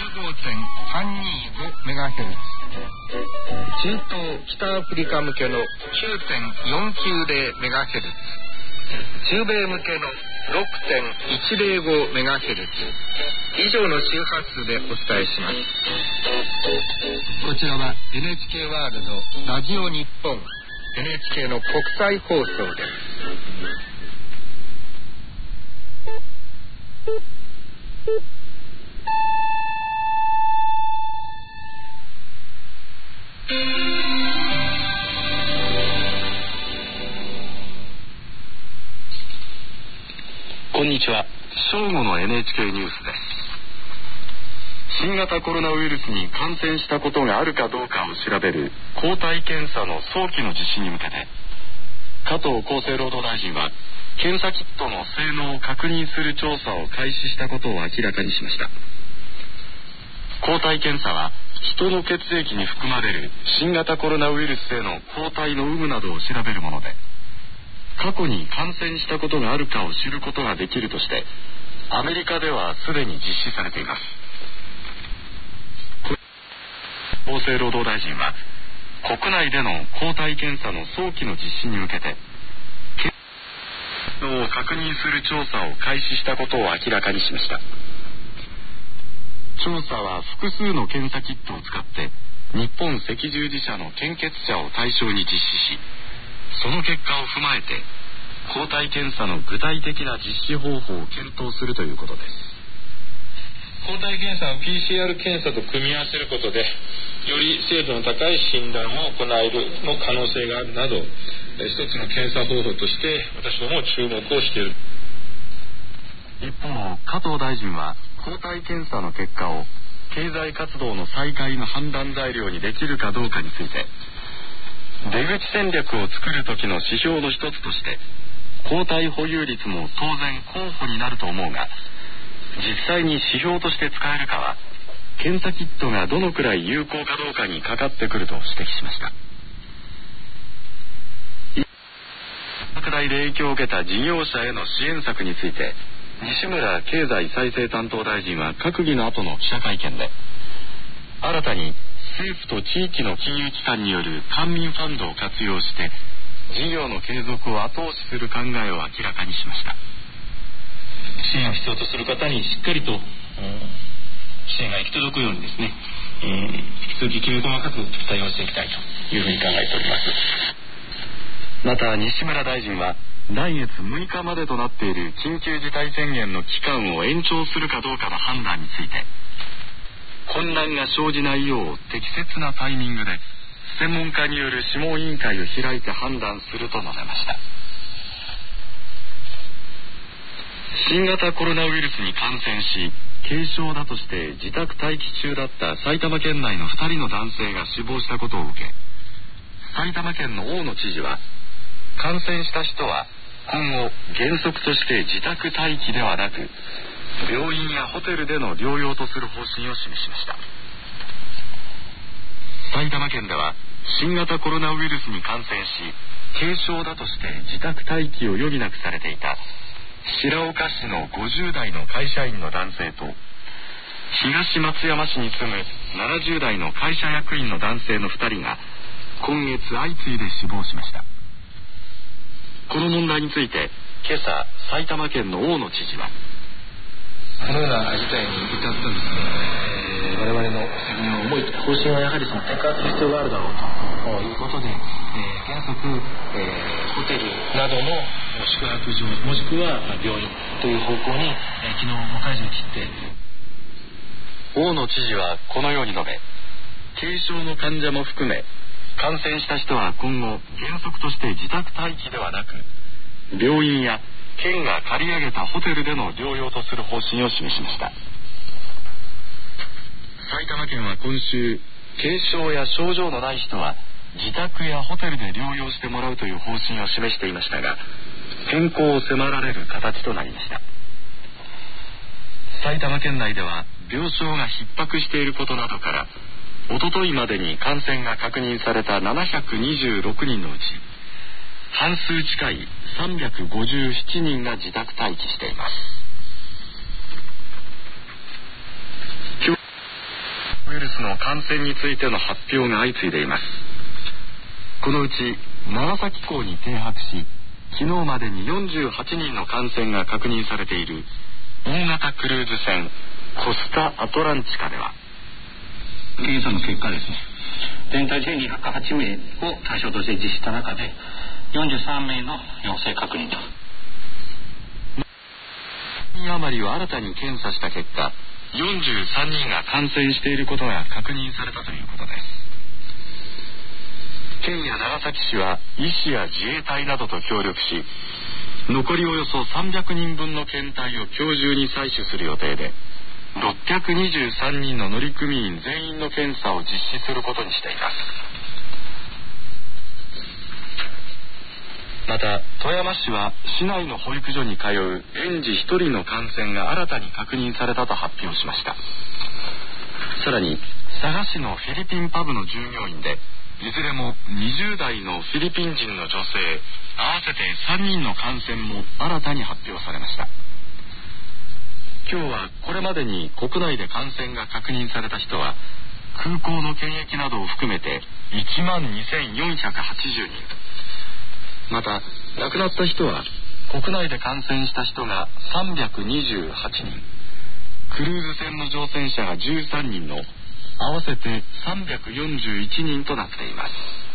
15.325MHz、 中東北アフリカ向けの 9.490MHz、 中米向けの 6.105MHz 以上の周波数でお伝えします。こちらは NHK ワールドラジオ日本 NHK の国際放送です。 こんにちは。正午の NHK ニュースです。 新型コロナウイルスに感染したことがあるかどうかを調べる抗体検査の早期の実施に向けて、加藤厚生労働大臣は検査キットの性能を確認する調査を開始したことを明らかにしました。抗体検査は人の血液に含まれる新型コロナウイルスへの抗体の有無などを調べるもので、過去に感染したことがあるかを知ることができるとして、アメリカではすでに実施されています。厚生労働大臣は国内での抗体検査の早期の実施に向けて検査を確認する調査を開始したことを明らかにしました。調査は複数の検査キットを使って日本赤十字社の献血者を対象に実施し、その結果を踏まえて抗体検査の具体的な実施方法を検討するということです。 抗体検査を PCR 検査と組み合わせることで、より精度の高い診断を行えるの可能性があるなど、一つの検査方法として私ども注目をしている。 一方、加藤大臣は抗体検査の結果を経済活動の再開の判断材料にできるかどうかについて、出口戦略を作る時の指標の一つとして抗体保有率も当然候補になると思うが、実際に指標として使えるかは検査キットがどのくらい有効かどうかにかかってくると指摘しました。拡大で影響を受けた事業者への支援策について、西村経済再生担当大臣は閣議の後の記者会見で、新たに政府と地域の金融機関による官民ファンドを活用して事業の継続を後押しする考えを明らかにしました。 支援を必要とする方にしっかりと支援が行き届くようにですね、引き続ききめ細かく対応していきたいというふうに考えております。 また西村大臣は来月6日までとなっている緊急事態宣言の期間を延長するかどうかの判断について、混乱が生じないよう適切なタイミングで専門家による諮問委員会を開いて判断すると述べました。新型コロナウイルスに感染し軽症だとして自宅待機中だった埼玉県内の2人の男性が死亡したことを受け、埼玉県の大野知事は感染した人は今後原則として自宅待機ではなく病院やホテルでの療養とする方針を示しました。埼玉県では新型コロナウイルスに感染し軽症だとして自宅待機を余儀なくされていた白岡市の50代の会社員の男性と東松山市に住む70代の会社役員の男性の2人が今月相次いで死亡しました。この問題について今朝埼玉県の大野知事は、 このような事態に至ったですね、我々の思い方針はやはりその転換する必要があるだろうということで、原則、ホテルなどの宿泊所もしくは病院という方向に、昨日も解除を切って大野知事はこのように述べ、軽症の患者も含め感染した人は今後原則として自宅待機ではなく病院や県が借り上げたホテルでの療養とする方針を示しました。埼玉県は今週軽症や症状のない人は自宅やホテルで療養してもらうという方針を示していましたが、変更を迫られる形となりました。埼玉県内では病床が逼迫していることなどからおとといまでに感染が確認された726人のうち半数近い357人が自宅待機しています。今日ウイルスの感染についての発表が相次いでいます。このうち長崎港に停泊し昨日までに48人の感染が確認されている大型クルーズ船コスタアトランチカでは、 検査の結果ですね、全体で208名を対象として実施した中で43名の陽性確認と。 余りを新たに検査した結果、43人が感染していることが確認されたということです。県や長崎市は医師や自衛隊などと協力し、残りおよそ300人分の検体を今日中に採取する予定で、 623人の乗組員全員の検査を実施することにしています。また富山市は市内の保育所に通う園児1人の感染が新たに確認されたと発表しました。さらに佐賀市のフィリピンパブの従業員でいずれも20代のフィリピン人の女性合わせて3人の感染も新たに発表されました。今日はこれまでに国内で感染が確認された人は空港の検疫などを含めて12,480人、また亡くなった人は国内で感染した人が328人、クルーズ船の乗船者が13人の合わせて341人となっています。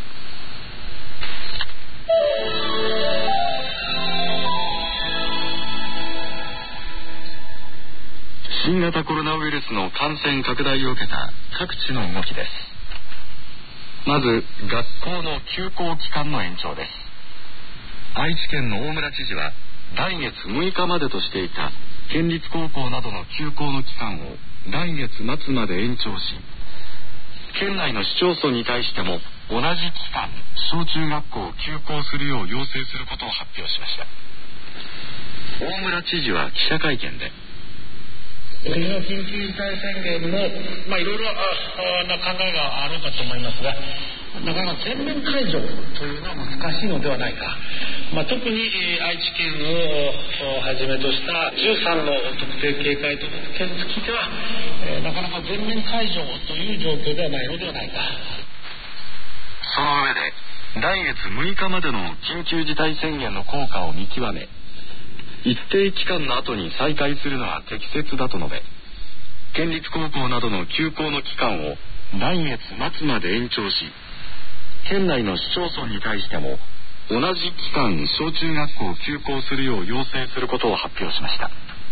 新型コロナウイルスの感染拡大を受けた各地の動きです。まず学校の休校期間の延長です。愛知県の大村知事は来月6日までとしていた県立高校などの休校の期間を来月末まで延長し、県内の市町村に対しても同じ期間小中学校を休校するよう要請することを発表しました。大村知事は記者会見で、 この緊急事態宣言も、いろいろな考えがあろうかと思いますが、なかなか全面解除というのは難しいのではないか。特に愛知県をはじめとした13の特定警戒県については、なかなか全面解除という状況ではないのではないか。 その上で来月6日までの緊急事態宣言の効果を見極め、一定期間の後に再開するのは適切だと述べ、県立高校などの休校の期間を来月末まで延長し、県内の市町村に対しても同じ期間小中学校を休校するよう要請することを発表しました。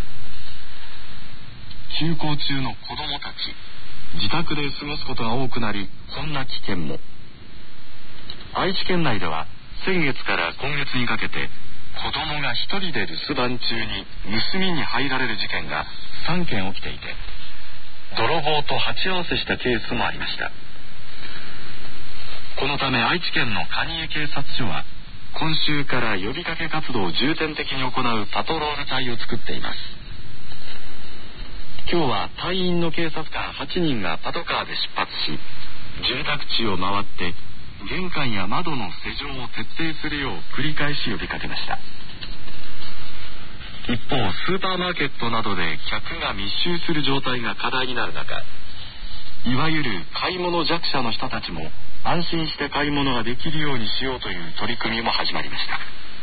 休校中の子どもたち、自宅で過ごすことが多くなり、こんな危険も。愛知県内では先月から今月にかけて子供が一人で留守番中に盗みに入られる事件が3件起きていて、泥棒と鉢合わせしたケースもありました。このため愛知県の蟹江警察署は今週から呼びかけ活動を重点的に行うパトロール隊を作っています。今日は隊員の警察官8人がパトカーで出発し、住宅地を回って玄関や窓の施錠を徹底するよう繰り返し呼びかけました。一方、スーパーマーケットなどで客が密集する状態が課題になる中、いわゆる買い物弱者の人たちも安心して買い物ができるようにしようという取り組みも始まりました。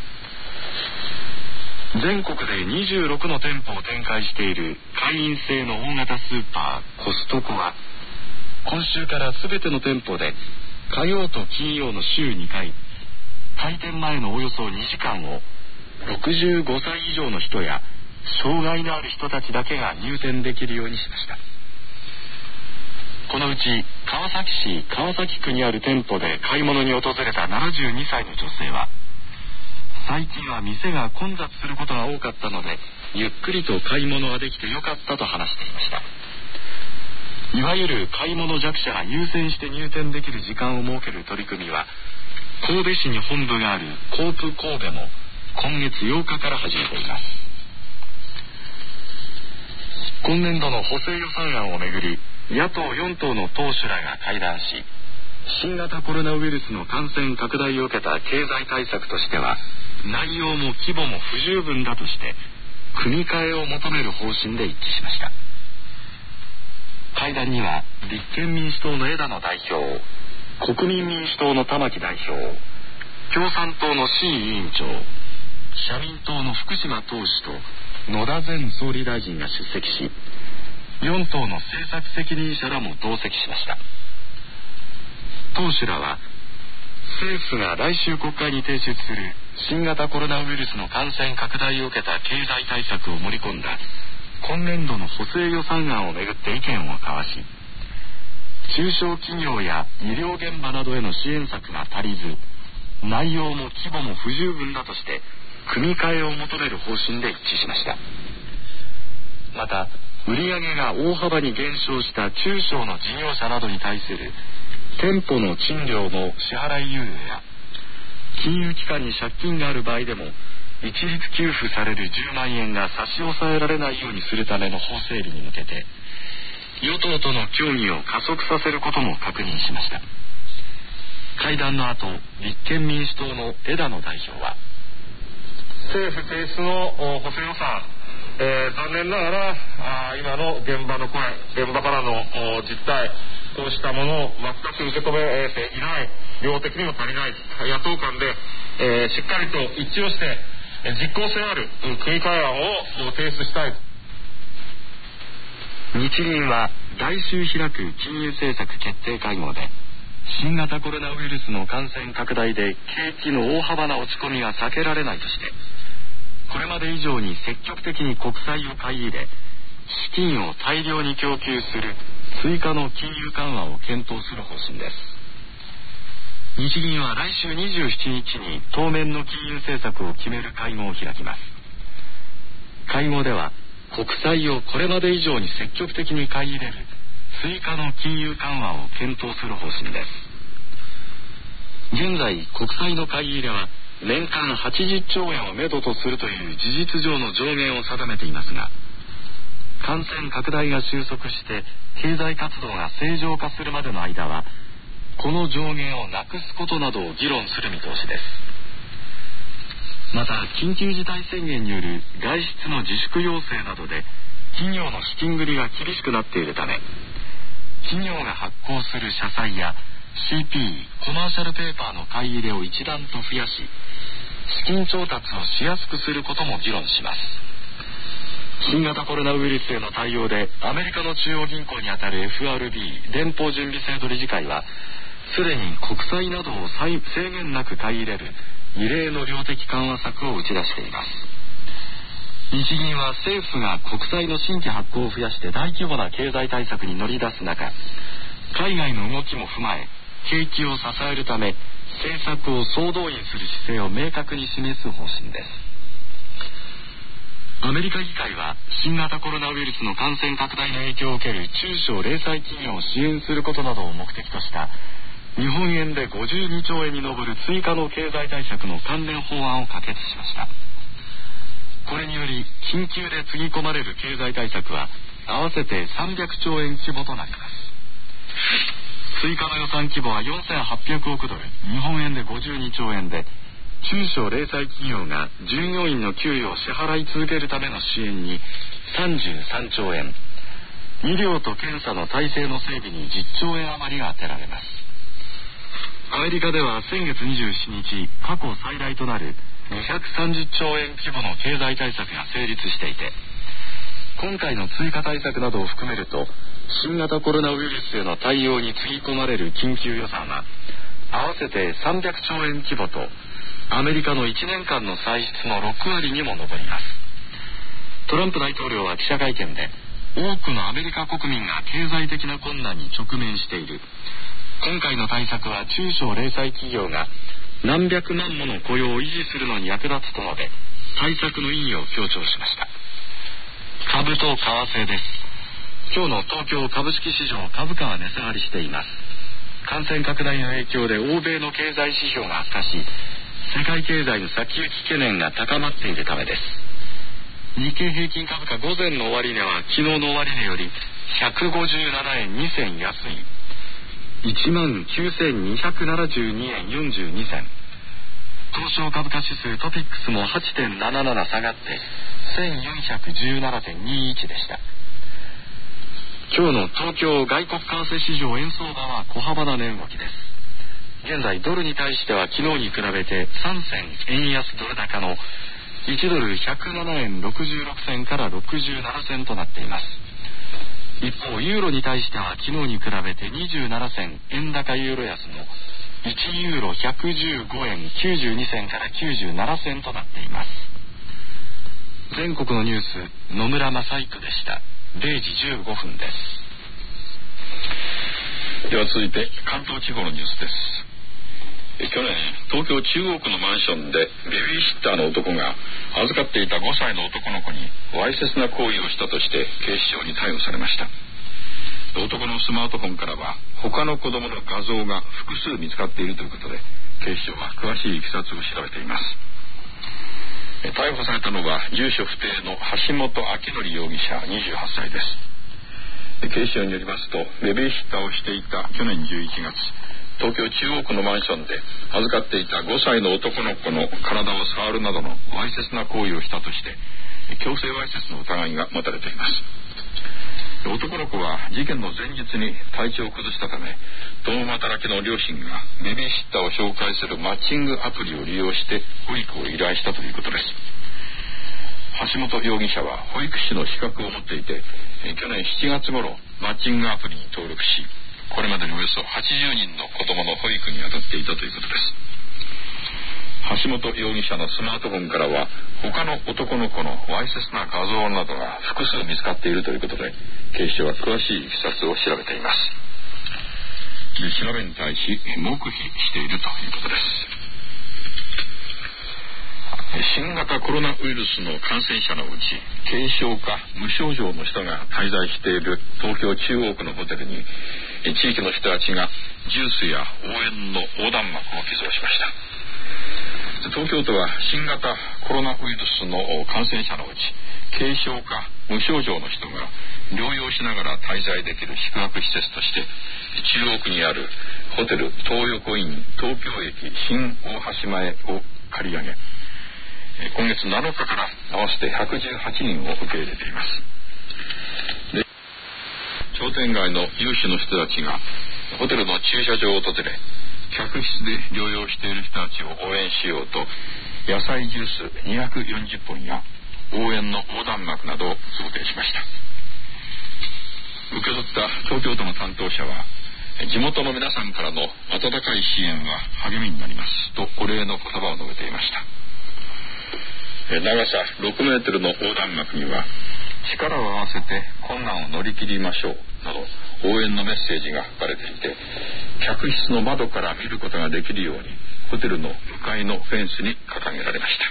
全国で26の店舗を展開している会員制の大型スーパーコストコは、今週から全ての店舗で火曜と金曜の週2回、開店前のおよそ2時間を65歳以上の人や障害のある人たちだけが入店できるようにしました。このうち川崎市川崎区にある店舗で買い物に訪れた72歳の女性は、最近は店が混雑することが多かったのでゆっくりと買い物ができてよかったと話していました。いわゆる買い物弱者が優先して入店できる時間を設ける取り組みは、神戸市に本部があるコープ神戸も今月8日から始めています。今年度の補正予算案をめぐり、野党4党の党首らが会談し、新型コロナウイルスの感染拡大を受けた経済対策としては内容も規模も不十分だとして組み替えを求める方針で一致しました。会談には立憲民主党の枝野代表、国民民主党の玉木代表、共産党の志位委員長、社民党の福島党首と野田前総理大臣が出席し、4党の政策責任者らも同席しました。党首らは政府が来週国会に提出する新型コロナウイルスの感染拡大を受けた経済対策を盛り込んだ今年度の補正予算案をめぐって意見を交わし、中小企業や医療現場などへの支援策が足りず、内容も規模も不十分だとして組み替えを求める方針で一致しました。また売上が大幅に減少した中小の事業者などに対する店舗の賃料の支払い猶予や、金融機関に借金がある場合でも一律給付される10万円が差し押さえられないようにするための法整備に向けて、与党との協議を加速させることも確認しました。会談の後、立憲民主党の枝野代表は、 政府提出の補正予算、残念ながら今の現場の声、現場からの実態、こうしたものを全く受け止めていない、量的にも足りない、野党間で、しっかりと一致をして実効性ある組み替え案を提出したい。 日銀は来週開く金融政策決定会合で、新型コロナウイルスの感染拡大で景気の大幅な落ち込みが避けられないとして、これまで以上に積極的に国債を買い入れ、資金を大量に供給する追加の金融緩和を検討する方針です。日銀は来週27日に当面の金融政策を決める会合を開きます。会合では国債をこれまで以上に積極的に買い入れる追加の金融緩和を検討する方針です。現在国債の買い入れは年間80兆円をめどとするという事実上の上限を定めていますが、感染拡大が収束して経済活動が正常化するまでの間は、この上限をなくすことなどを議論する見通しです。また緊急事態宣言による外出の自粛要請などで企業の資金繰りが厳しくなっているため、企業が発行する社債や CP コマーシャルペーパーの買い入れを一段と増やし、資金調達をしやすくすることも議論します。新型コロナウイルスへの対応でアメリカの中央銀行にあたる FRB 連邦準備制度理事会は、すでに国債などを制限なく買い入れる異例の量的緩和策を打ち出しています。日銀は政府が国債の新規発行を増やして大規模な経済対策に乗り出す中、海外の動きも踏まえ景気を支えるため政策を総動員する姿勢を明確に示す方針です。アメリカ議会は新型コロナウイルスの感染拡大の影響を受ける中小零細企業を支援することなどを目的とした日本円で52兆円に上る追加の経済対策の関連法案を可決しました。これにより緊急でつぎ込まれる経済対策は合わせて300兆円規模となります。追加の予算規模は4800億ドル、日本円で52兆円で、中小零細企業が従業員の給与を支払い続けるための支援に33兆円、医療と検査の体制の整備に10兆円余りが充てられます。アメリカでは先月27日、過去最大となる230兆円規模の経済対策が成立していて、今回の追加対策などを含めると、新型コロナウイルスへの対応につぎ込まれる緊急予算は合わせて300兆円規模と、アメリカの1年間の歳出の6割にも上ります。トランプ大統領は記者会見で、多くのアメリカ国民が経済的な困難に直面している。今回の対策は中小零細企業が何百万もの雇用を維持するのに役立つと述べ、対策の意義を強調しました。株と為替です。今日の東京株式市場、株価は値下がりしています。感染拡大の影響で欧米の経済指標が悪化し、世界経済の先行き懸念が高まっているためです。日経平均株価午前の終値は昨日の終値より157円2銭安い 19,272 円42銭。東証株価指数トピックスも 8.77 下がって 1417.21 でした。今日の東京外国為替市場、円相場は小幅な値動きです。現在ドルに対しては昨日に比べて3銭円安ドル高の1ドル107円66銭から67銭となっています。一方ユーロに対しては昨日に比べて27銭円高ユーロ安の1ユーロ115円92銭から97銭となっています。全国のニュース、野村正育でした。0時15分です。 では続いて関東地方のニュースです。今去年東京中央区のマンションでベビーシッターの男が預かっていた5歳の男の子にわいせつな行為をしたとして警視庁に逮捕されました。男のスマートフォンからは他の子供の画像が複数見つかっているということで、警視庁は詳しいいきさつを調べています。逮捕されたのは住所不定の橋本明則容疑者28歳です。警視庁によりますと、ベビーシッターをしていた去年11月、東京中央区のマンションで預かっていた5歳の男の子の体を触るなどのわいせつな行為をしたとして強制わいせつの疑いが持たれています。男の子は事件の前日に体調を崩したため、共働きの両親がベビーシッターを紹介するマッチングアプリを利用して保育を依頼したということです。橋本容疑者は保育士の資格を持っていて、去年7月頃マッチングアプリに登録し、これまでにおよそ80人の子供の保育に当たっていたということです。橋本容疑者のスマートフォンからは他の男の子のわいせつな画像などが複数見つかっているということで、警視庁は詳しいいきさつを調べています。で、調べに対し黙秘しているということです。新型コロナウイルスの感染者のうち軽症か無症状の人が滞在している東京中央区のホテルに地域の人たちがジュースや応援の横断幕を寄贈しました。東京都は新型コロナウイルスの感染者のうち軽症か無症状の人が療養しながら滞在できる宿泊施設として中央区にあるホテル東横イン東京駅新大橋前を借り上げ、今月7日から合わせて118人を受け入れています。で、商店街の有志の人たちがホテルの駐車場を訪れ、客室で療養している人たちを応援しようと野菜ジュース240本や応援の横断幕などを贈呈しました。受け取った東京都の担当者は、地元の皆さんからの温かい支援は励みになりますとお礼の言葉を述べていました。長さ6メートルの横断幕には、力を合わせて困難を乗り切りましょうなど応援のメッセージが書かれていて、客室の窓から見ることができるようにホテルの向かいのフェンスに掲げられました。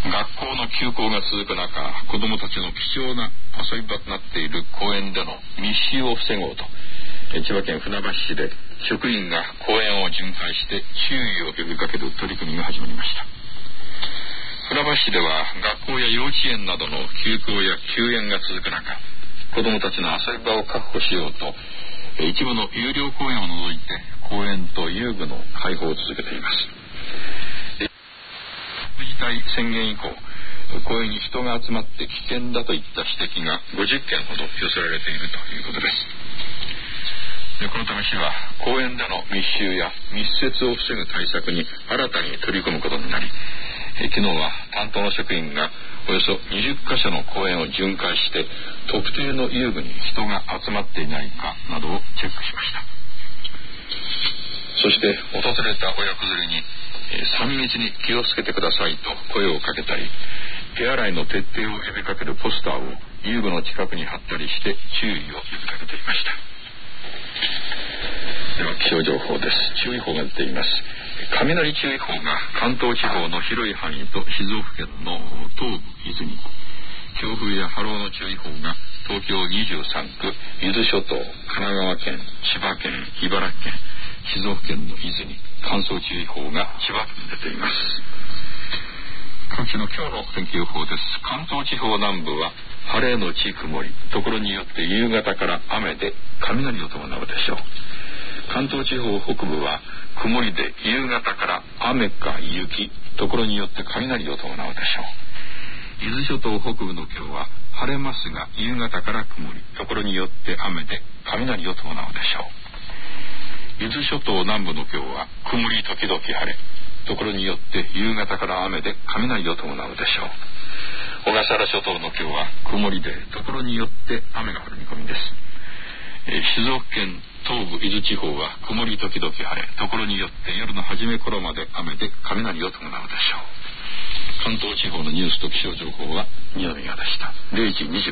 学校の休校が続く中、子どもたちの貴重な遊び場となっている公園での密集を防ごうと、千葉県船橋市で職員が公園を巡回して注意を呼びかける取り組みが始まりました。船橋市では学校や幼稚園などの休校や休園が続く中、子どもたちの遊び場を確保しようと一部の有料公園を除いて公園と遊具の開放を続けています。事態宣言以降、公園に人が集まって危険だといった指摘が50件ほど寄せられているということです。このため市は公園での密集や密接を防ぐ対策に新たに取り組むことになり、昨日は担当の職員がおよそ20カ所の公園を巡回して特定の遊具に人が集まっていないかなどをチェックしました。そして訪れた親子連れに3密に気をつけてくださいと声をかけたり、手洗いの徹底を呼びかけるポスターを遊具の近くに貼ったりして注意を呼びかけていました。では気象情報です。注意報が出ています。雷注意報が関東地方の広い範囲と静岡県の東部伊豆に、強風や波浪の注意報が東京23区、伊豆諸島、神奈川県、千葉県、茨城県、静岡県の伊豆に、乾燥注意報が千葉県に出ています。各地の今日の天気予報です。関東地方南部は晴れのち曇り、ところによって夕方から雨で雷を伴うでしょう。関東地方北部は曇りで夕方から雨か雪、ところによって雷を伴うでしょう。伊豆諸島北部の今日は晴れますが夕方から曇り、ところによって雨で雷を伴うでしょう。伊豆諸島南部の今日は曇り時々晴れ、ところによって夕方から雨で雷を伴うでしょう。小笠原諸島の今日は曇りでところによって雨が降る見込みです。静岡県東部伊豆地方は曇り時々晴れ、ところによって夜の初め頃まで雨で雷を伴うでしょう。関東地方のニュースと気象情報は二宮でした。0時20分です。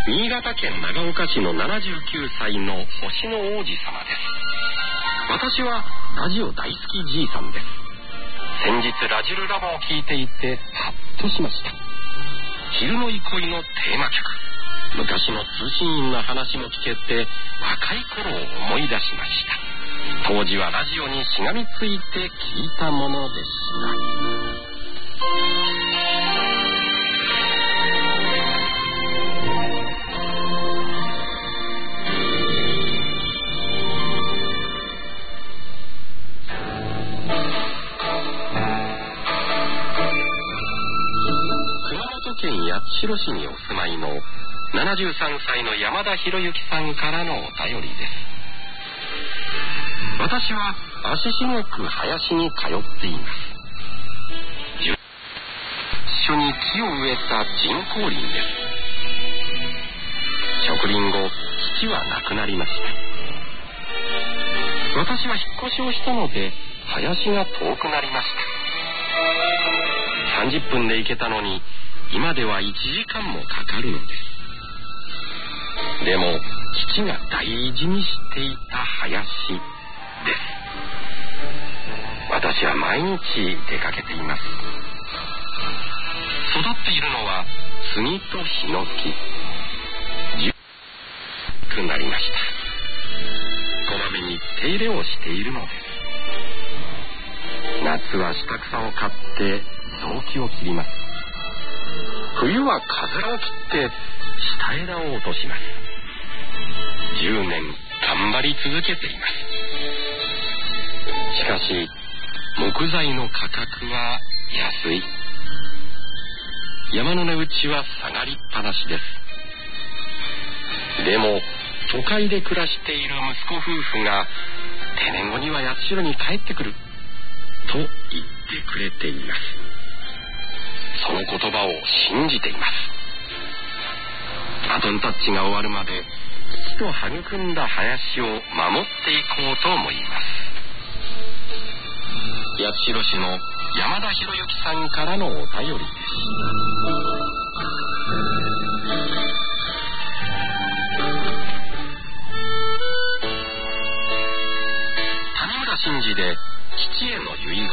新潟県長岡市の79歳の星の王子様です。私はラジオ大好きじいさんです。先日ラジルラボを聞いていてハッとしました。昼の憩いのテーマ曲、昔の通信員の話も聞けて若い頃を思い出しました。当時はラジオにしがみついて聞いたものでした。県八代市にお住まいの73歳の山田博之さんからのお便りです。私は足しげく林に通っています。一緒に木を植えた人工林です。植林後、木はなくなりました。私は引っ越しをしたので林が遠くなりました。30分で行けたのに今では1時間もかかるのです。でも父が大事にしていた林です。私は毎日出かけています。育っているのは杉とヒノキ。10くなりました。こまめに手入れをしているのです。夏は下草を刈って雑木を切ります。冬はカズラを切って下枝を落とします。10年頑張り続けています。しかし木材の価格は安い。山の値打ちは下がりっぱなしです。でも都会で暮らしている息子夫婦が定年後には八代に帰ってくると言ってくれています。その言葉を信じています。バトンタッチが終わるまで父と育んだ林を守っていこうと思います。八代市の山田博之さんからのお便りです。谷村新司で父への遺言。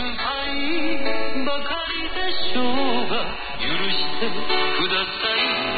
許してください。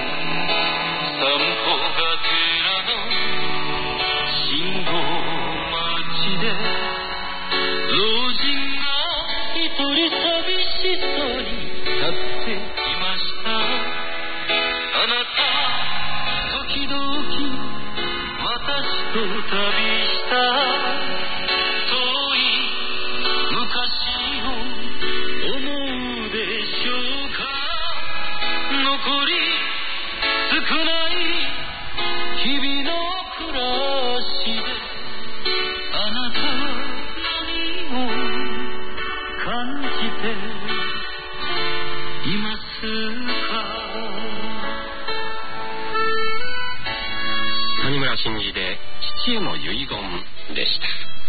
残り少ない日々の暮らしであなたは何を感じていますか。 谷村新司で父への遺言でした。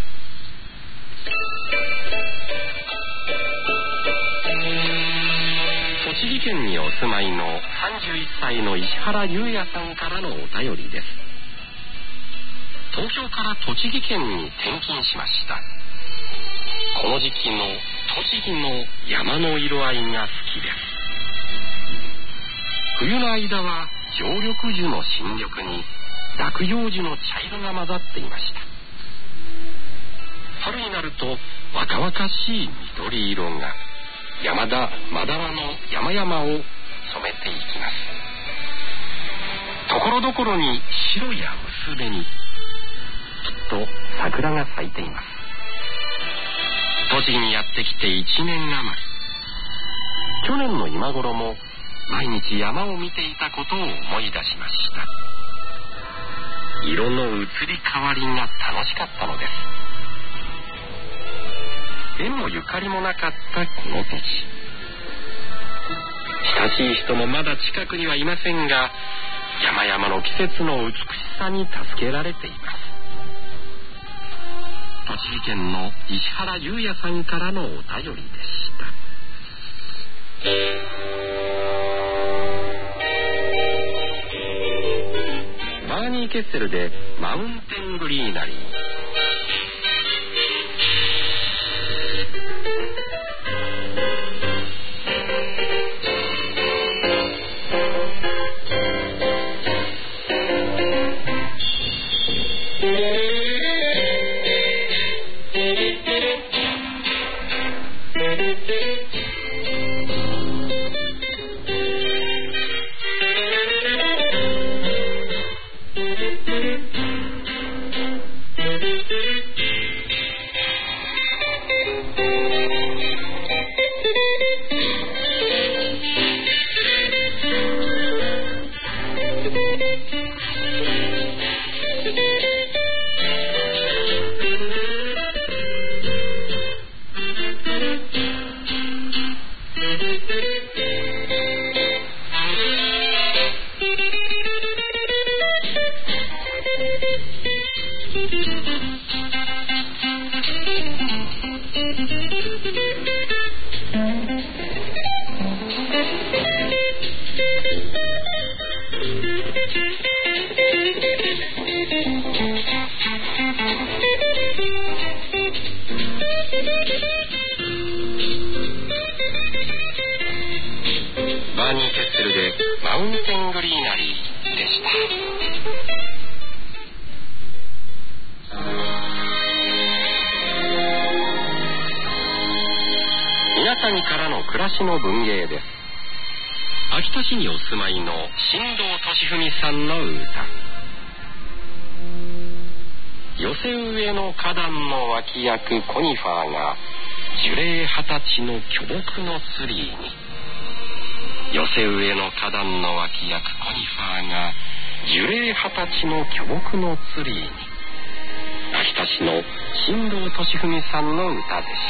栃木県にお住まいの31歳の石原裕也さんからのお便りです。東京から栃木県に転勤しました。この時期の栃木の山の色合いが好きです。冬の間は常緑樹の新緑に落葉樹の茶色が混ざっていました。春になると若々しい緑色がまだらの山々を染めていきます。ところどころに白や薄紅、きっと桜が咲いています。栃木にやってきて1年余り。去年の今頃も毎日山を見ていたことを思い出しました。色の移り変わりが楽しかったのです。縁もゆかりもなかったこの土地。親しい人もまだ近くにはいませんが、山々の季節の美しさに助けられています。栃木県の石原裕也さんからのお便りでした。バーニー・ケッセルでマウンテングリーナリー。バーニー・ケッセルでマウンテングリーナリーでした。皆さんからの暮らしの文芸です。秋田市にお住まいの新藤俊文さんの歌。寄せ植えの花壇の脇役コニファーが樹齢20歳の巨木のツリーに。寄せ植えの花壇の脇役コニファーが樹齢20歳の巨木のツリーに。秋田市の新藤俊文さんの歌でした。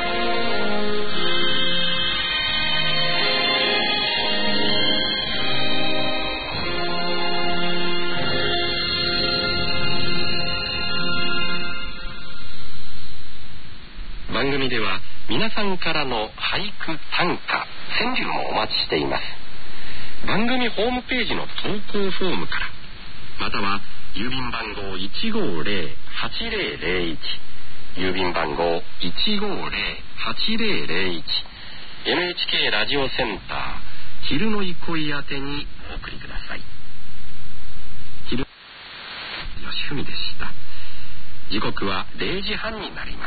番組では皆さんからの俳句、短歌、川柳もお待ちしています。番組ホームページの投稿フォームから、または郵便番号 150-8001 郵便番号 150-8001 NHK ラジオセンター昼の憩い宛てにお送りください。昼吉文でした。時刻は0時半になります。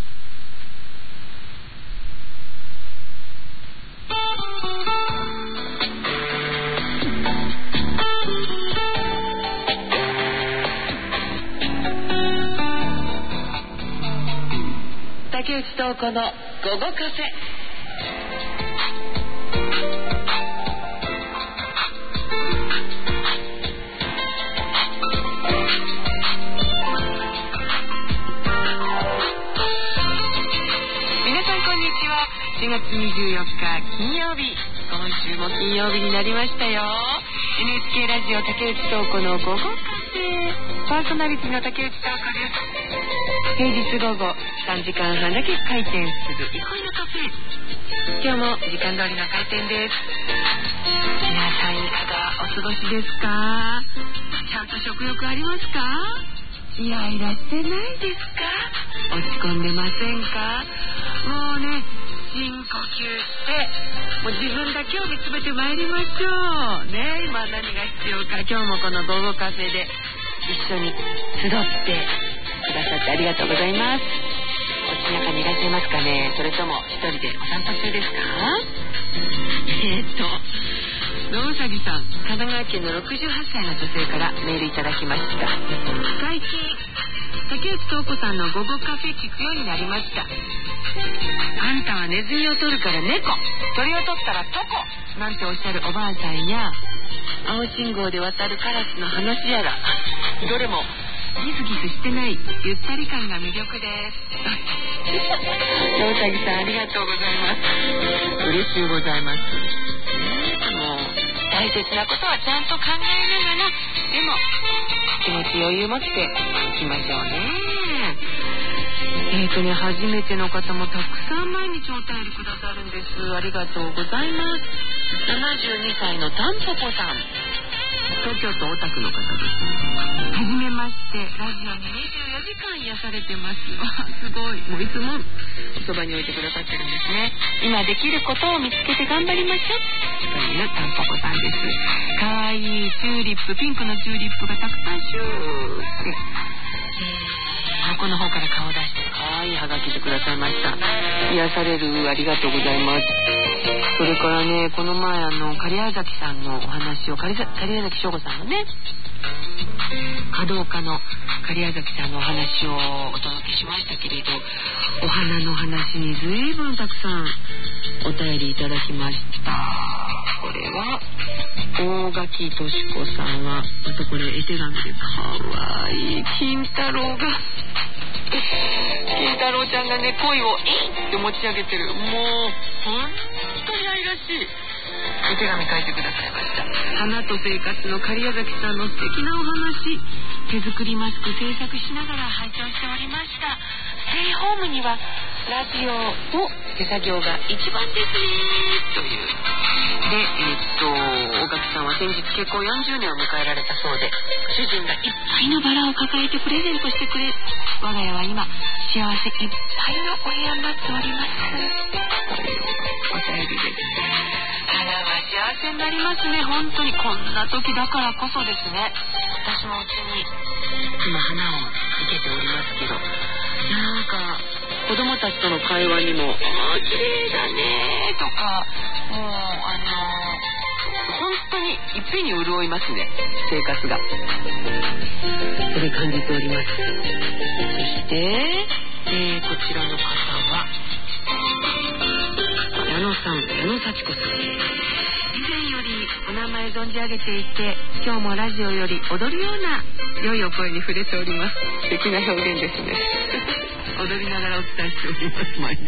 竹内東子の午後カフェ。 日金曜日、今週も金曜日になりましたよ。 NHK ラジオ竹内東子の午後カフェ、パーソナリティの竹内東子です。平日午後3時間半だけ開店する憩いのカフェ、今日も時間通りの開店です。皆さんいかがお過ごしですか？ちゃんと食欲ありますか？イライラしてないですか？落ち込んでませんか？もうね、深呼吸してもう自分だけを見つめてまいりましょうね。今何が必要か、今日もこの午後カフェで一緒に集ってくださってありがとうございます。お家の中にいらっしゃいますかね？それとも一人でお散歩中ですか？野うさぎさん、神奈川県の68歳の女性からメールいただきました。最近竹内東子さんの午後カフェ聞くようになりました。あんたはネズミを取るから猫、鳥を取ったらトコなんておっしゃるおばあさんや、青信号で渡るカラスの話やら、どれもギスギスしてないゆったり感が魅力です。野うさぎさん、ありがとうございます。嬉しゅうございます。もう大切なことはちゃんと考えながら、でも気持ち余裕持っていきましょうね。初めての方もたくさん毎日お便りくださるんです。ありがとうございます。72歳のタンポポさん、東京都大田区の方です。はじめまして、ラジオに24時間癒されてます。すごい、もういつもおそばに置いてくださってるんですね。今できることを見つけて頑張りましょうというタンポポさんです。かわいいチューリップ、ピンクのチューリップがたくさんシューって横の方から顔出してかわいいハガキでくださいました。癒される、ありがとうございます。それからね、この前狩矢崎さんのお話を、狩矢崎翔吾さんのね、華道家の狩矢崎さんのお話をお届けしましたけれど、お花の話に随分たくさんお便りいただきました。これは大垣とし子さんはまたこれ絵手紙でかわいい金太郎が金太郎ちゃんがね、恋をインって持ち上げてる、もう本当に愛らしいお手紙書いてくださいました。花と生活の狩矢崎さんの素敵なお話、手作りマスク制作しながら拝聴しておりました。ステイホームにはラジオの手作業が一番ですねという。で、大垣さんは先日結婚40年を迎えられたそうで、主人がいっぱいのバラを抱えてプレゼントしてくれ、我が家は今幸せいっぱいのお部屋になっておりますというお便りです。花は幸せになりますね。本当にこんな時だからこそですね。私もうちに今花を生けておりますけど、なんか子供たちとの会話にも綺麗だねとか、もう本当にいっぺんに潤いますね、生活が。それ感じております。そして、こちらの方は矢野さん、矢野幸子さん。以前よりお名前存じ上げていて、今日もラジオより踊るような良いお声に触れております。素敵な表現ですね。踊りながらお伝えしております、毎日。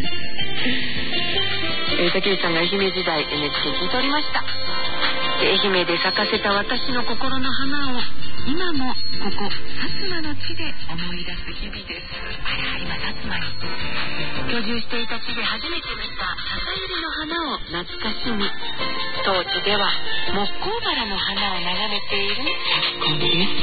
竹内さんが愛媛時代 NHK 聞いておりました。愛媛で咲かせた私の心の花を今もここ薩摩の地で思い出す日々です。あら、今薩摩に居住していた地で初めて見た笹百合の花を懐かしみ、当地では木工バラの花を眺めている咲き込みです。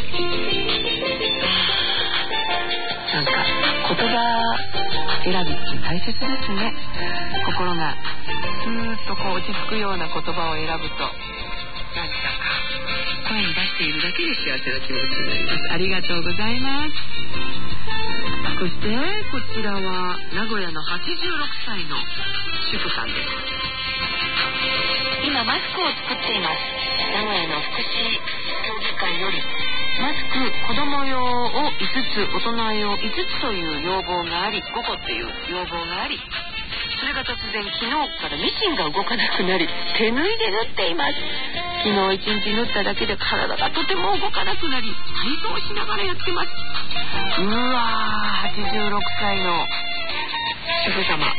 なんか言葉選びって大切ですね。心がスーッと落ち着くような言葉を選ぶと、なんだか声に出しているだけで幸せな気持ちになります。ありがとうございます。そしてこちらは名古屋の86歳の主婦さんです。今マスクを作っています。名古屋の福祉協議会よりマスク子供用を5つ、大人用5つという要望があり、5個っていう要望があり、それが突然昨日からミシンが動かなくなり、手縫いで縫っています。昨日1日縫っただけで体がとても動かなくなり、体操しながらやってます。うわー、86歳の主婦様、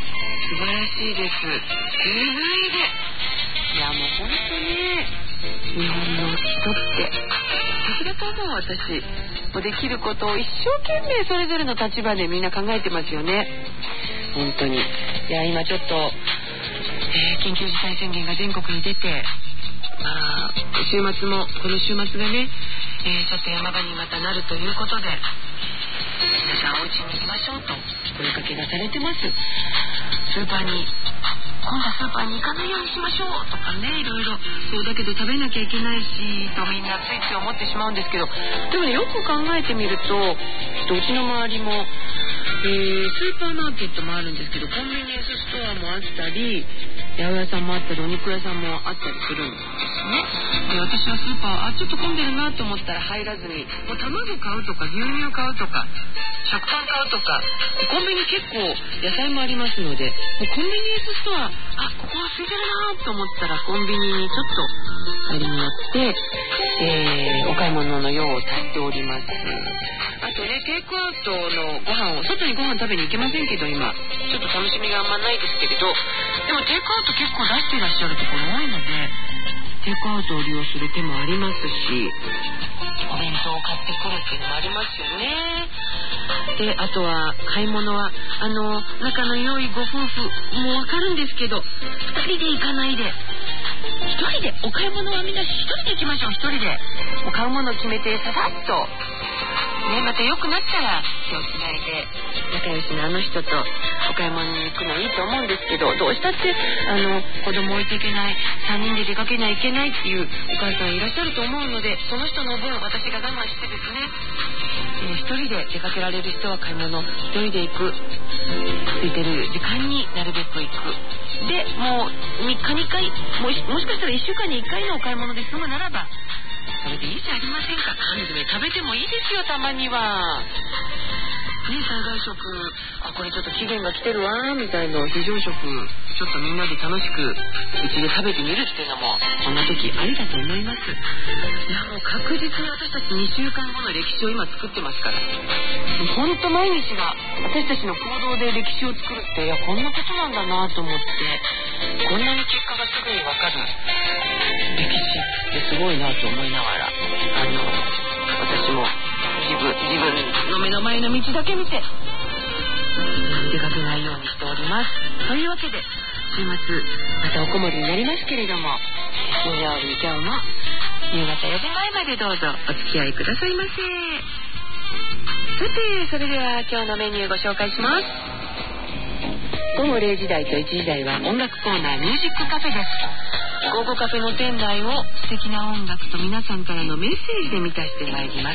素晴らしいです。手縫いで、いやもう本当に日本の人ってさすがと思う。私もできることを一生懸命それぞれの立場でみんな考えてますよね。本当に。いや今ちょっと、緊急事態宣言が全国に出て、週末もこの週末がね、ちょっと山場にまたなるということで、皆さんお家に行きましょうと声かけがされてます。スーパーに今度はスーパーに行かないようにしましょうとかね、いろいろそうだけど食べなきゃいけないしとみんなついつい思ってしまうんですけど、でもねよく考えてみると、うちの周りも、スーパーマーケットもあるんですけど、コンビニエンスストアもあったり、八百屋さんもあったり、お肉屋さんもあったりするんですね。で私はスーパーちょっと混んでるなと思ったら入らずに、もう卵買うとか牛乳買うとか食パン買うとか、コンビニ結構野菜もありますので、コンビニエンスストアここは空いてるなと思ったらコンビニにちょっと帰りに寄って、お買い物の用を足しております。あとね、テイクアウトのご飯を、外にご飯食べに行けませんけど、今ちょっと楽しみがあんまないですけれど、でもテイクアウト結構出していらっしゃるところ多いので、テイクアウトを利用する手もありますし、お弁当を買ってくるっていうのもありますよね。であとは買い物は仲の良いご夫婦もわかるんですけど、2人で行かないで、1人でお買い物はみんな1人で行きましょう。1人でもう買うものを決めてささっとね、また良くなったら手をつないで仲良しのあの人とお買い物に行くのいいと思うんですけど、どうしたって子供置いていけない、3人で出かけないといけないっていうお母さんいらっしゃると思うので、その人の分私が我慢してですね、一人で出かけられる人は買い物一人で行く、空いてる時間になるべく行く。でもう3日に1回、もしかしたら1週間に1回のお買い物で済むならばそれでいいじゃありませんか。缶詰食べてもいいですよ、たまにはね。災害食、これちょっと期限が来てるわみたいな非常食、ちょっとみんなで楽しくうちで食べてみるっていうのもこんな時ありだと思います。いやもう確実に私たち2週間後の歴史を今作ってますから、ほんと毎日が私たちの行動で歴史を作るって、いやこんなことなんだなと思って、こんなに結果がすぐに分かる歴史ってすごいなと思いながら、私も自分の目の前の道だけ見て出かけないようにしております。というわけで週末またおこもりになりますけれども、金曜日今日も夕方4時前までどうぞお付き合いくださいませ。さてそれでは今日のメニューご紹介します。午後0時台と1時台は音楽コーナーミュージックカフェです。午後カフェの店内を素敵な音楽と皆さんからのメッセージで満たしてまいります。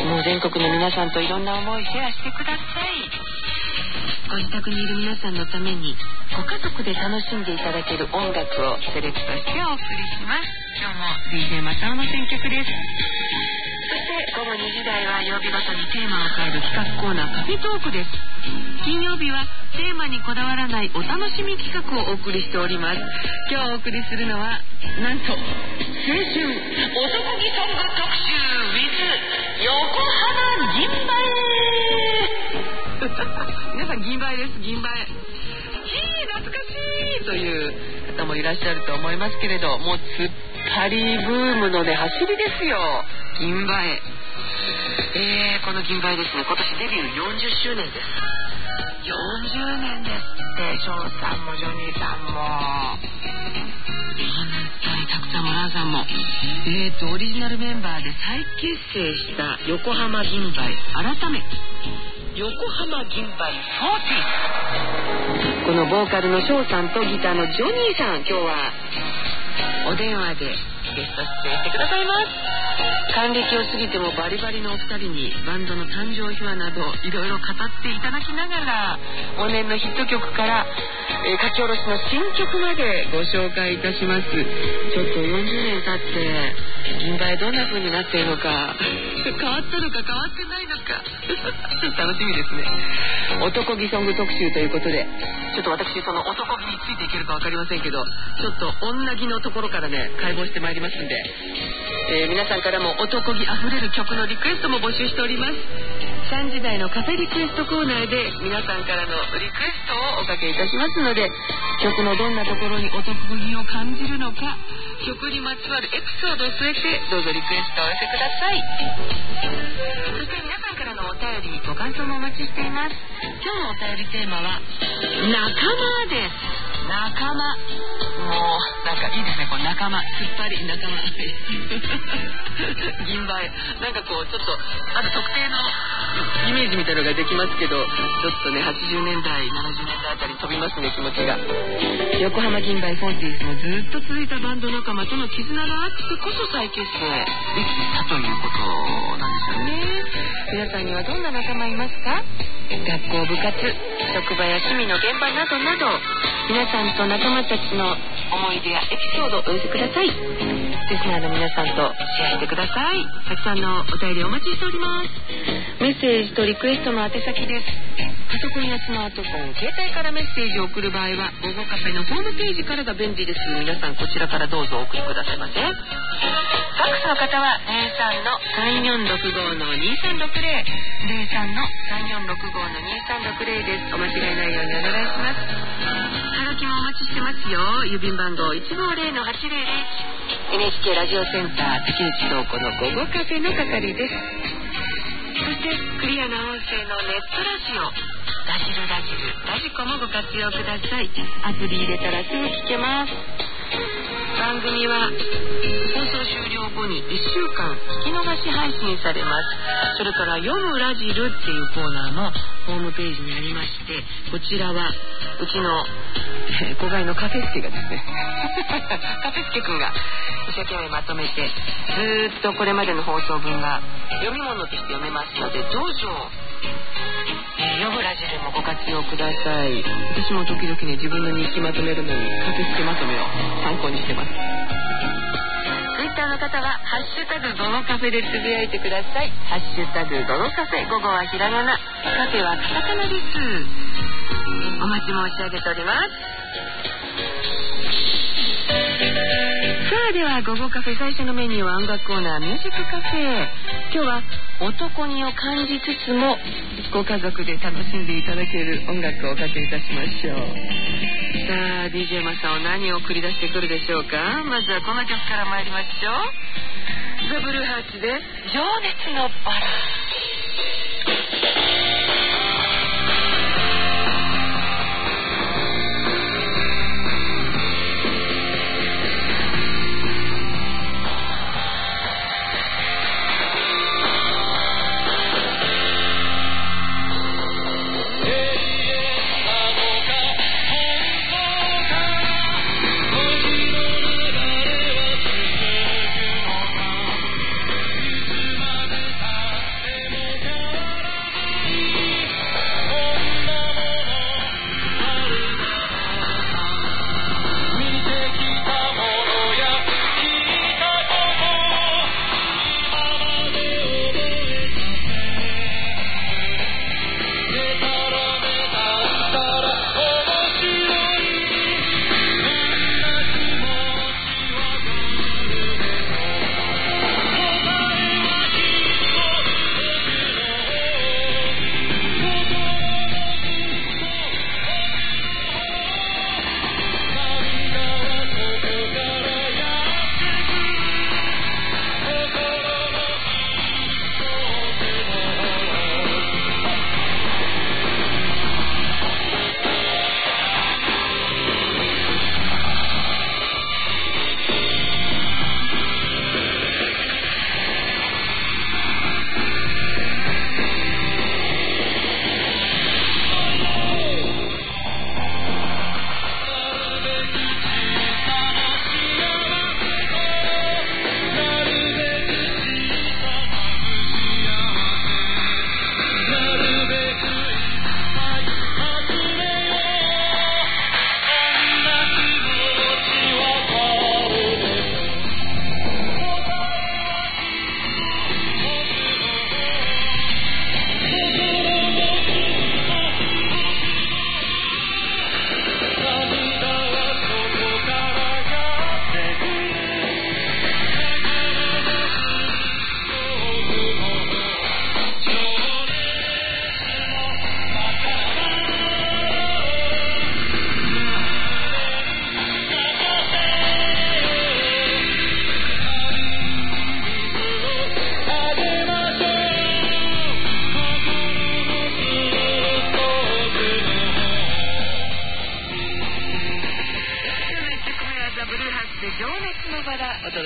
もう全国の皆さんといろんな思いシェアしてください。ご自宅にいる皆さんのためにご家族で楽しんでいただける音楽をセレクトしてお送りします。今日も DJ マサオの選曲です。そして午後2時台は曜日ごとにテーマを変える企画コーナーカフェトークです。金曜日はテーマにこだわらないお楽しみ企画をお送りしております。今日お送りするのはなんと青春男気ソング特集 with 横浜銀杯皆さん銀杯です。銀杯懐かしいという方もいらっしゃると思いますけれど、もう突っ張りブームのね走りですよ、銀杯。この銀杯ですね、今年デビュー40周年です。40年ですって。翔さんもジョニーさんも本当にたくさんもランさんもオリジナルメンバーで再結成した横浜銀杯、改め横浜銀杯40。このボーカルの翔さんとギターのジョニーさん、今日はお電話でゲスト出演してくださいます。還暦を過ぎてもバリバリのお二人にバンドの誕生秘話などいろいろ語っていただきながら、往年のヒット曲から書き下ろしの新曲までご紹介いたします。ちょっと40年経って銀杯どんな風になっているのか変わったのか変わってないのか楽しみですね。男気ソング特集ということで、ちょっと私その男気についていけるか分かりませんけど、ちょっと女気のところからね解剖してまいりますんで、皆さんからも男気あふれる曲のリクエストも募集しております。 3時台のカフェリクエストコーナーで皆さんからのリクエストをおかけいたしますので、曲のどんなところにお得意を感じるのか、曲にまつわるエピソードを添えてどうぞリクエストをお寄せください。そして皆さんからのお便りご感想もお待ちしています。今日のお便りテーマは仲間です。仲間、もうなんかいいですね、こう仲間、突っ張り仲間銀杯、なんかこうちょっとある特定のイメージみたいなのができますけど、ちょっとね80年代70年代あたり飛びますね、気持ちが。横浜銀杯40もずっと続いたバンド仲間との絆があってこそ再結成できたということなんですよね。皆さんにはどんな仲間いますか？学校、部活、職場や趣味の現場などなど、皆さんと仲間たちの思い出やエピソードをお寄せください。リスナーの皆さんとシェアしてください。たくさんのお便りお待ちしております。メッセージとリクエストの宛先です。パソコンやスマートフォン、携帯からメッセージを送る場合は午後カフェのホームページからが便利です。皆さんこちらからどうぞお送りくださいませ。ファックスの方は03-3465-2360 03-3465-2360です。お間違いないようにお願いします。はがきもお待ちしてますよ。郵便番号 150-800 NHK ラジオセンター竹内東子の午後カフェの係です。そしてクリアな音声のネットラジオラジルラジコもご活用ください。アプリ入れたらすぐ聞けます。番組は放送終了後に1週間聞き逃し配信されます。それから読むラジルっていうコーナーもホームページにありまして、こちらはうちの子飼いのカフェスケがですねカフェスケくんが一生懸命まとめて、ずっとこれまでの放送分が読み物として読めますので、どうぞ読むラジルもご活用ください。私も時々ね、自分の日記まとめるのにカフェスケまとめを参考にしてます。ツイッターの方はハッシュタグ午後カフェでつぶやいてください。ハッシュタグ午後カフェ、午後はひらがな、カフェはカタカナです。お待ち申し上げております。さあ、では午後カフェ最初のメニューは音楽コーナーミュージックカフェ。今日は男気を感じつつもご家族で楽しんでいただける音楽をおかけいたしましょう。さあ DJ マサオ、何を繰り出してくるでしょうか。まずはこの曲から参りましょう。ザ・ブルーハーツで情熱のバラ。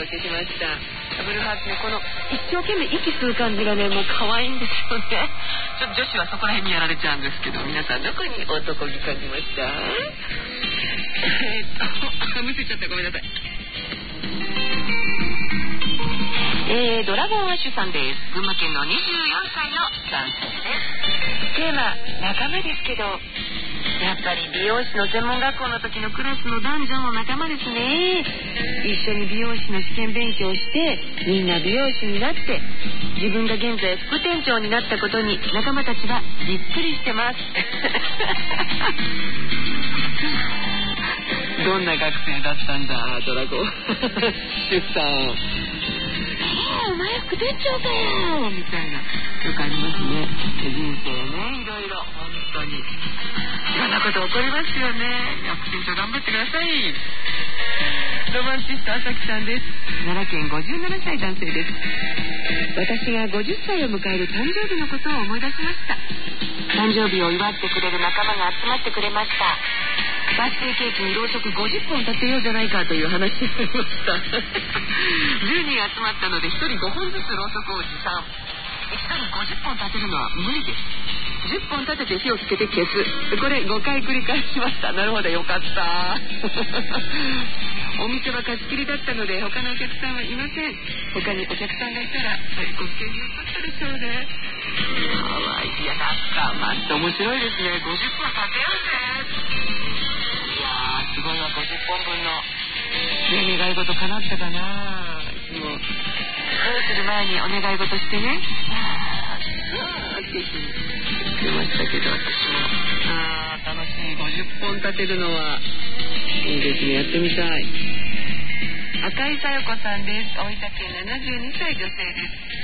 ご紹介しました。ダブルハーツね、この一生懸命息吸う感じがねもう可愛いんですよね。ちょっと女子はそこら辺にやられちゃうんですけど、皆さんどこに男気感じました？むせちゃった、ごめんなさい。ドラゴンアッシュさんです。群馬県の24歳の男性です。テーマ仲間ですけど、やっぱり美容師の専門学校の時のクラスの男女も仲間ですね。一緒に美容師の試験勉強してみんな美容師になって、自分が現在副店長になったことに仲間たちはびっくりしてますどんな学生だったんだドラゴンシュさん。お前副店長かよみたいな、よくありますね。人生ね、いろいろ本当にいろんなこと起こりますよね。副店長頑張ってください。ロマンチスト朝木さんです。奈良県57歳男性です。私が50歳を迎える誕生日のことを思い出しました。誕生日を祝ってくれる仲間が集まってくれました。バースデーケーキにろうそく50本立てようじゃないかという話になりました10人集まったので1人5本ずつろうそくを持参。1人50本立てるのは無理です。10本立てて火をつけて消す、これ5回繰り返しました。なるほど、よかったお店は貸し切りだったので他のお客さんはいません。他にお客さんがいたらご機嫌によかったでしょうね。かわいいや、仲間って面白いですね。50本立てようぜ。すごいわ、50本分の、ね、願い事叶ったかな。いつもどうする前にお願い事してね、って言ってましたけど、私も楽しい。50本立てるのはいいですね、やってみたい。赤井さよこさんです。大分県72歳女性です。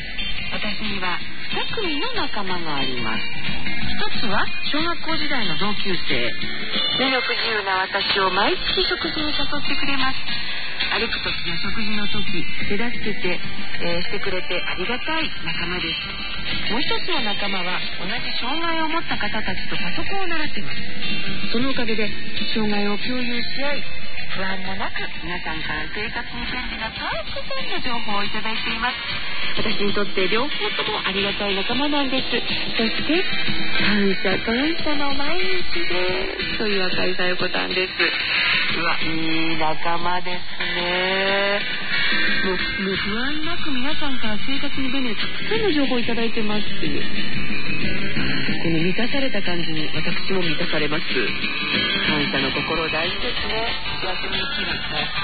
私には2組の仲間があります。一つは小学校時代の同級生。体力自由な私を毎月食事に誘ってくれます。歩く時や食事の時手助けて、してくれてありがたい仲間です。もう一つの仲間は同じ障害を持った方たちとパソコンを習っています。そのおかげで障害を共有し合い、不安もなく皆さんから生活に便利なたくさんの情報をいただいています。私にとって両方ともありがたい仲間なんです。そして感謝の毎日ですという赤井さよこさんです。うわ、いい仲間ですね。もう不安なく皆さんから生活に便利なたくさんの情報をいただいてますっていう、この満たされた感じに私も満たされます。感謝の心大事ですね。幸せに生きる。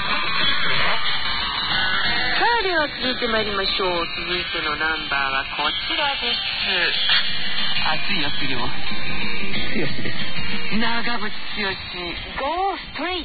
さあ、では続いてまいりましょう。続いてのナンバーはこちらです。暑いよ、次も強しです。長渕剛、Go Straight。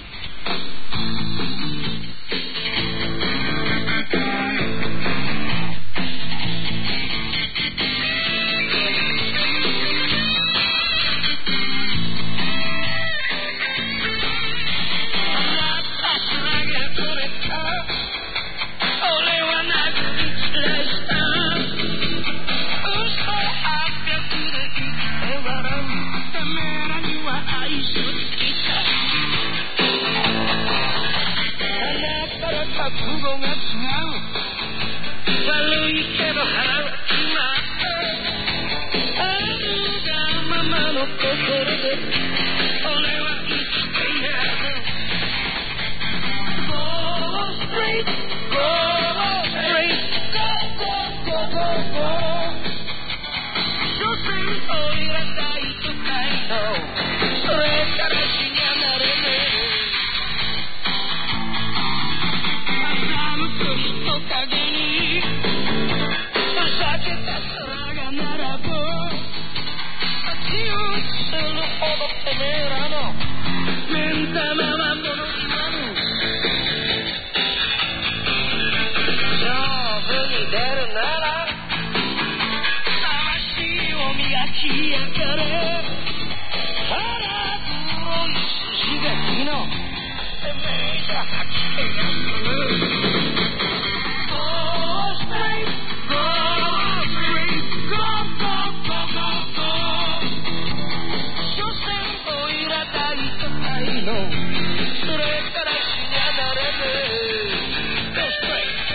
覚悟が違う、悪いけど払う今あるがままの心で俺は生きてやる。 Go straight, go straight, go, go, go, go, go。 所詮おいら大都会のそれから死にゃなれねえ。人影に避けた空が並ぶ。気をするほどてめえらの目ん玉はものになる。勝負に出るなら魂を磨きやがれ。腹黒い筋がきのてめえが吐きてやる。それから死にゃなれねえ。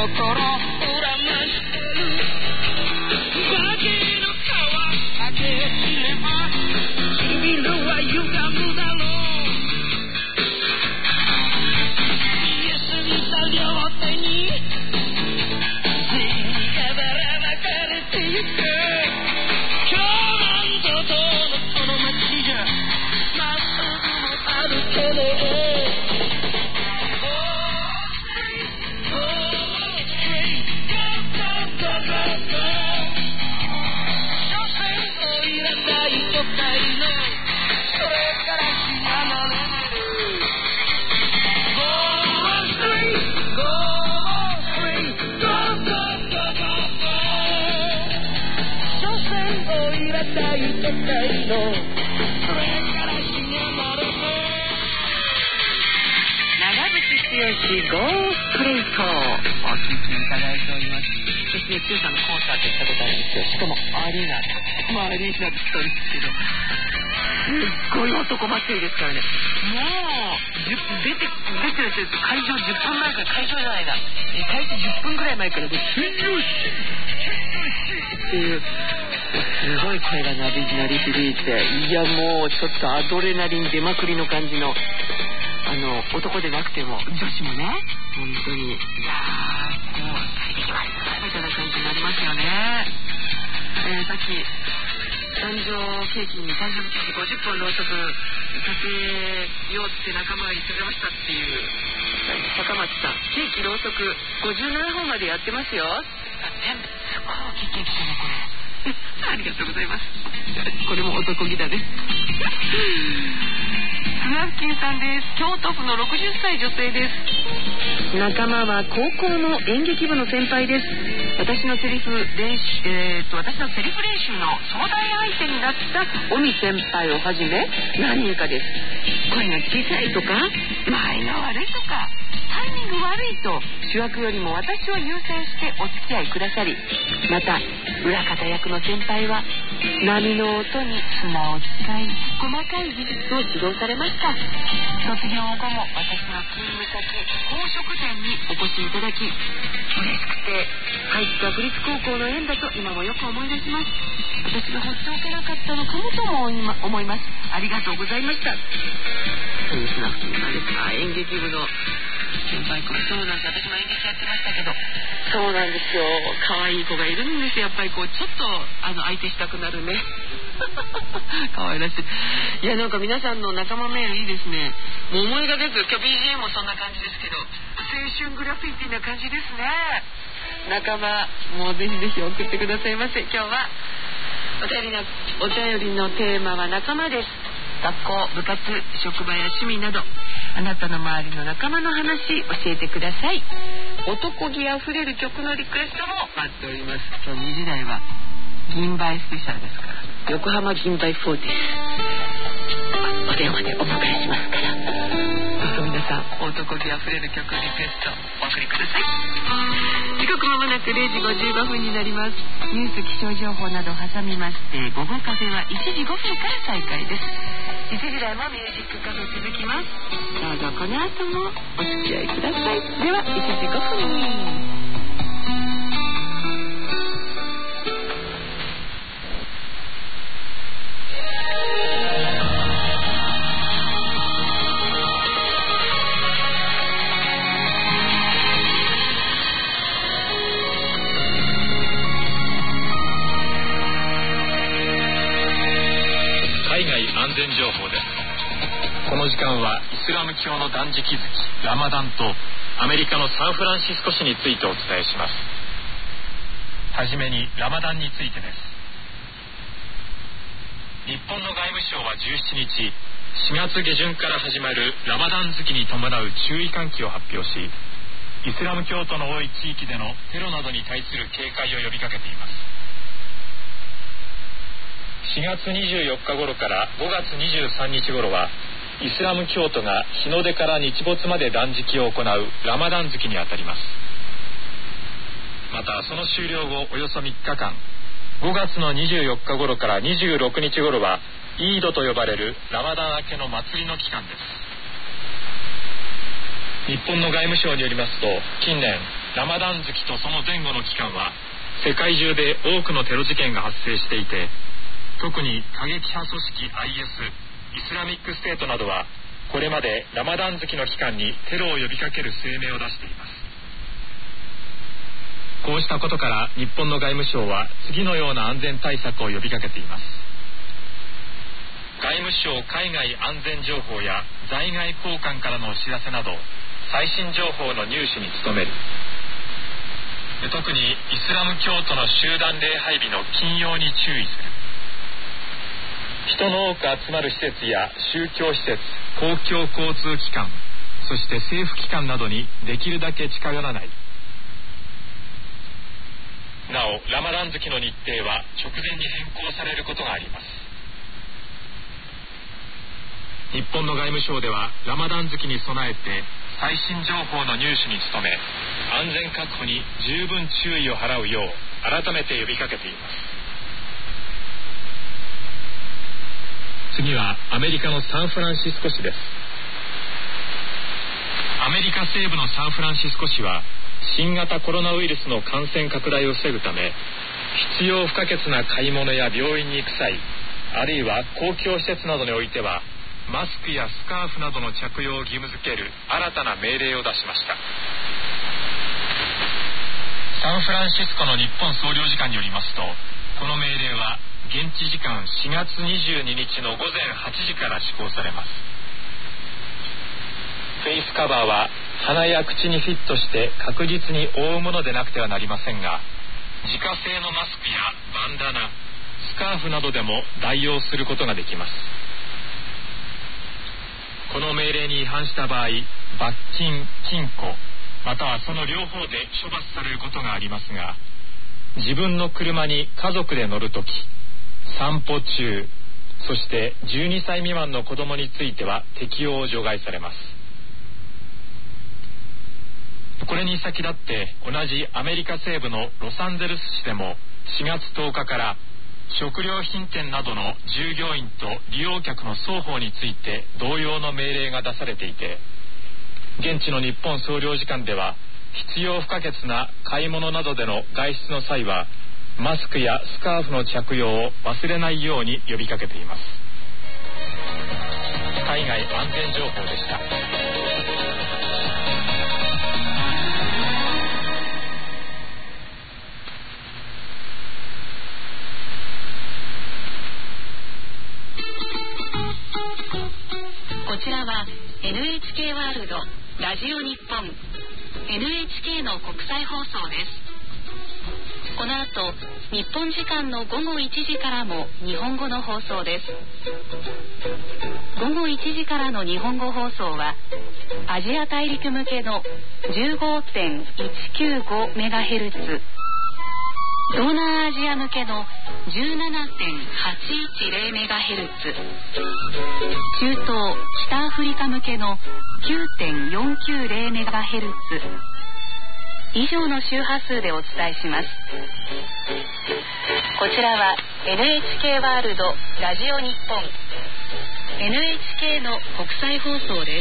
ちょっとアドレナリン出まくりの感じの男でなくても女子もね本当にいやーもう最適ますみたいな感じになりますよね。さっき誕生ケーキに誕生日ケーキ50本ろうそく立てようって仲間が言ってくれましたっていう坂町さん、ケーキろうそく57本までやってますよ。全部すごい大きいケーキだねこれ。ありがとうございます。これも男気だね。スナフキンさんです。京都府の60歳女性です。仲間は高校の演劇部の先輩です。私のセリフ練習の相談相手になった尾身先輩をはじめ何人かです。声が小さいとか前が悪いとかタイミング悪いと主役よりも私を優先してお付き合いくださり、また裏方役の先輩は波の音に砂を使い細かい技術を指導されました。卒業後も私の勤務先宝飾店にお越しいただき嬉しくて入った国立高校の縁だと今もよく思い出します。私が放っておけなかったのかもとも思います。ありがとうございました。そうですな、演劇部の先輩子、そうなんです。私も演劇やってましたけど、そうなんですよ。可愛い子がいるんですよ。やっぱりこうちょっと相手したくなるね。可愛らしい。いやなんか皆さんの仲間メールいいですね。もう思いが出ず、今日 BGM もそんな感じですけど、青春グラフィティな感じですね。仲間もうぜひぜひ送ってくださいませ。今日はお便りのテーマは仲間です。学校、部活、職場や趣味などあなたの周りの仲間の話教えてください。男気あふれる曲のリクエストも待っております。今日2時台は銀杯スペシャルですから、横浜銀杯4です。お電話でお迎えしますから、どうぞ皆さん男気あふれる曲リクエストお送りください。時刻まもなく0時55分になります。ニュース、気象情報などを挟みまして午後カフェは1時5分から再開です。1時台もミュージックカフェ続きます。どうぞこの後もお付き合いください。では1時5分に。 安全情報です。この時間はイスラム教の断食月ラマダンとアメリカのサンフランシスコ市についてお伝えします。はじめにラマダンについてです。日本の外務省は17日、4月下旬から始まるラマダン月に伴う注意喚起を発表し、イスラム教徒の多い地域でのテロなどに対する警戒を呼びかけています。4月24日頃から5月23日頃はイスラム教徒が日の出から日没まで断食を行うラマダン月にあたります。またその終了後およそ3日間、5月の24日頃から26日頃はイードと呼ばれるラマダン明けの祭りの期間です。 日本の外務省によりますと、近年ラマダン月とその前後の期間は世界中で多くのテロ事件が発生していて、特に過激派組織 IS イスラミックステートなどはこれまでラマダン月の期間にテロを呼びかける声明を出しています。こうしたことから日本の外務省は次のような安全対策を呼びかけています。外務省海外安全情報や在外公館からのお知らせなど最新情報の入手に努める。特にイスラム教徒の集団礼拝日の禁用に注意する。人の多く集まる施設や宗教施設、公共交通機関、そして政府機関などにできるだけ近寄らない。なお、ラマダン月の日程は直前に変更されることがあります。日本の外務省ではラマダン月に備えて最新情報の入手に努め、安全確保に十分注意を払うよう改めて呼びかけています。次はアメリカのサンフランシスコ市です。アメリカ西部のサンフランシスコ市は新型コロナウイルスの感染拡大を防ぐため、必要不可欠な買い物や病院に行く際、あるいは公共施設などにおいてはマスクやスカーフなどの着用を義務付ける新たな命令を出しました。サンフランシスコの日本総領事館によりますと、この命令は現地時間4月22日の午前8時から施行されます。フェイスカバーは鼻や口にフィットして確実に覆うものでなくてはなりませんが、自家製のマスクやバンダナ、スカーフなどでも代用することができます。この命令に違反した場合、罰金、禁錮、またはその両方で処罰されることがありますが、自分の車に家族で乗るとき、散歩中、そして12歳未満の子供については適用を除外されます。これに先立って同じアメリカ西部のロサンゼルス市でも4月10日から食料品店などの従業員と利用客の双方について同様の命令が出されていて、現地の日本総領事館では必要不可欠な買い物などでの外出の際はマスクやスカーフの着用を忘れないように呼びかけています。海外安全情報でした。 こちらは NHK ワールドラジオ日本 NHK の国際放送です。この後、日本時間の午後1時からも日本語の放送です。午後1時からの日本語放送はアジア大陸向けの 15.195MHz、 東南アジア向けの 17.810MHz、 中東北アフリカ向けの 9.490MHz 以上の周波数でお伝えします。こちらは NHK ワールドラジオ日本 NHK の国際放送です。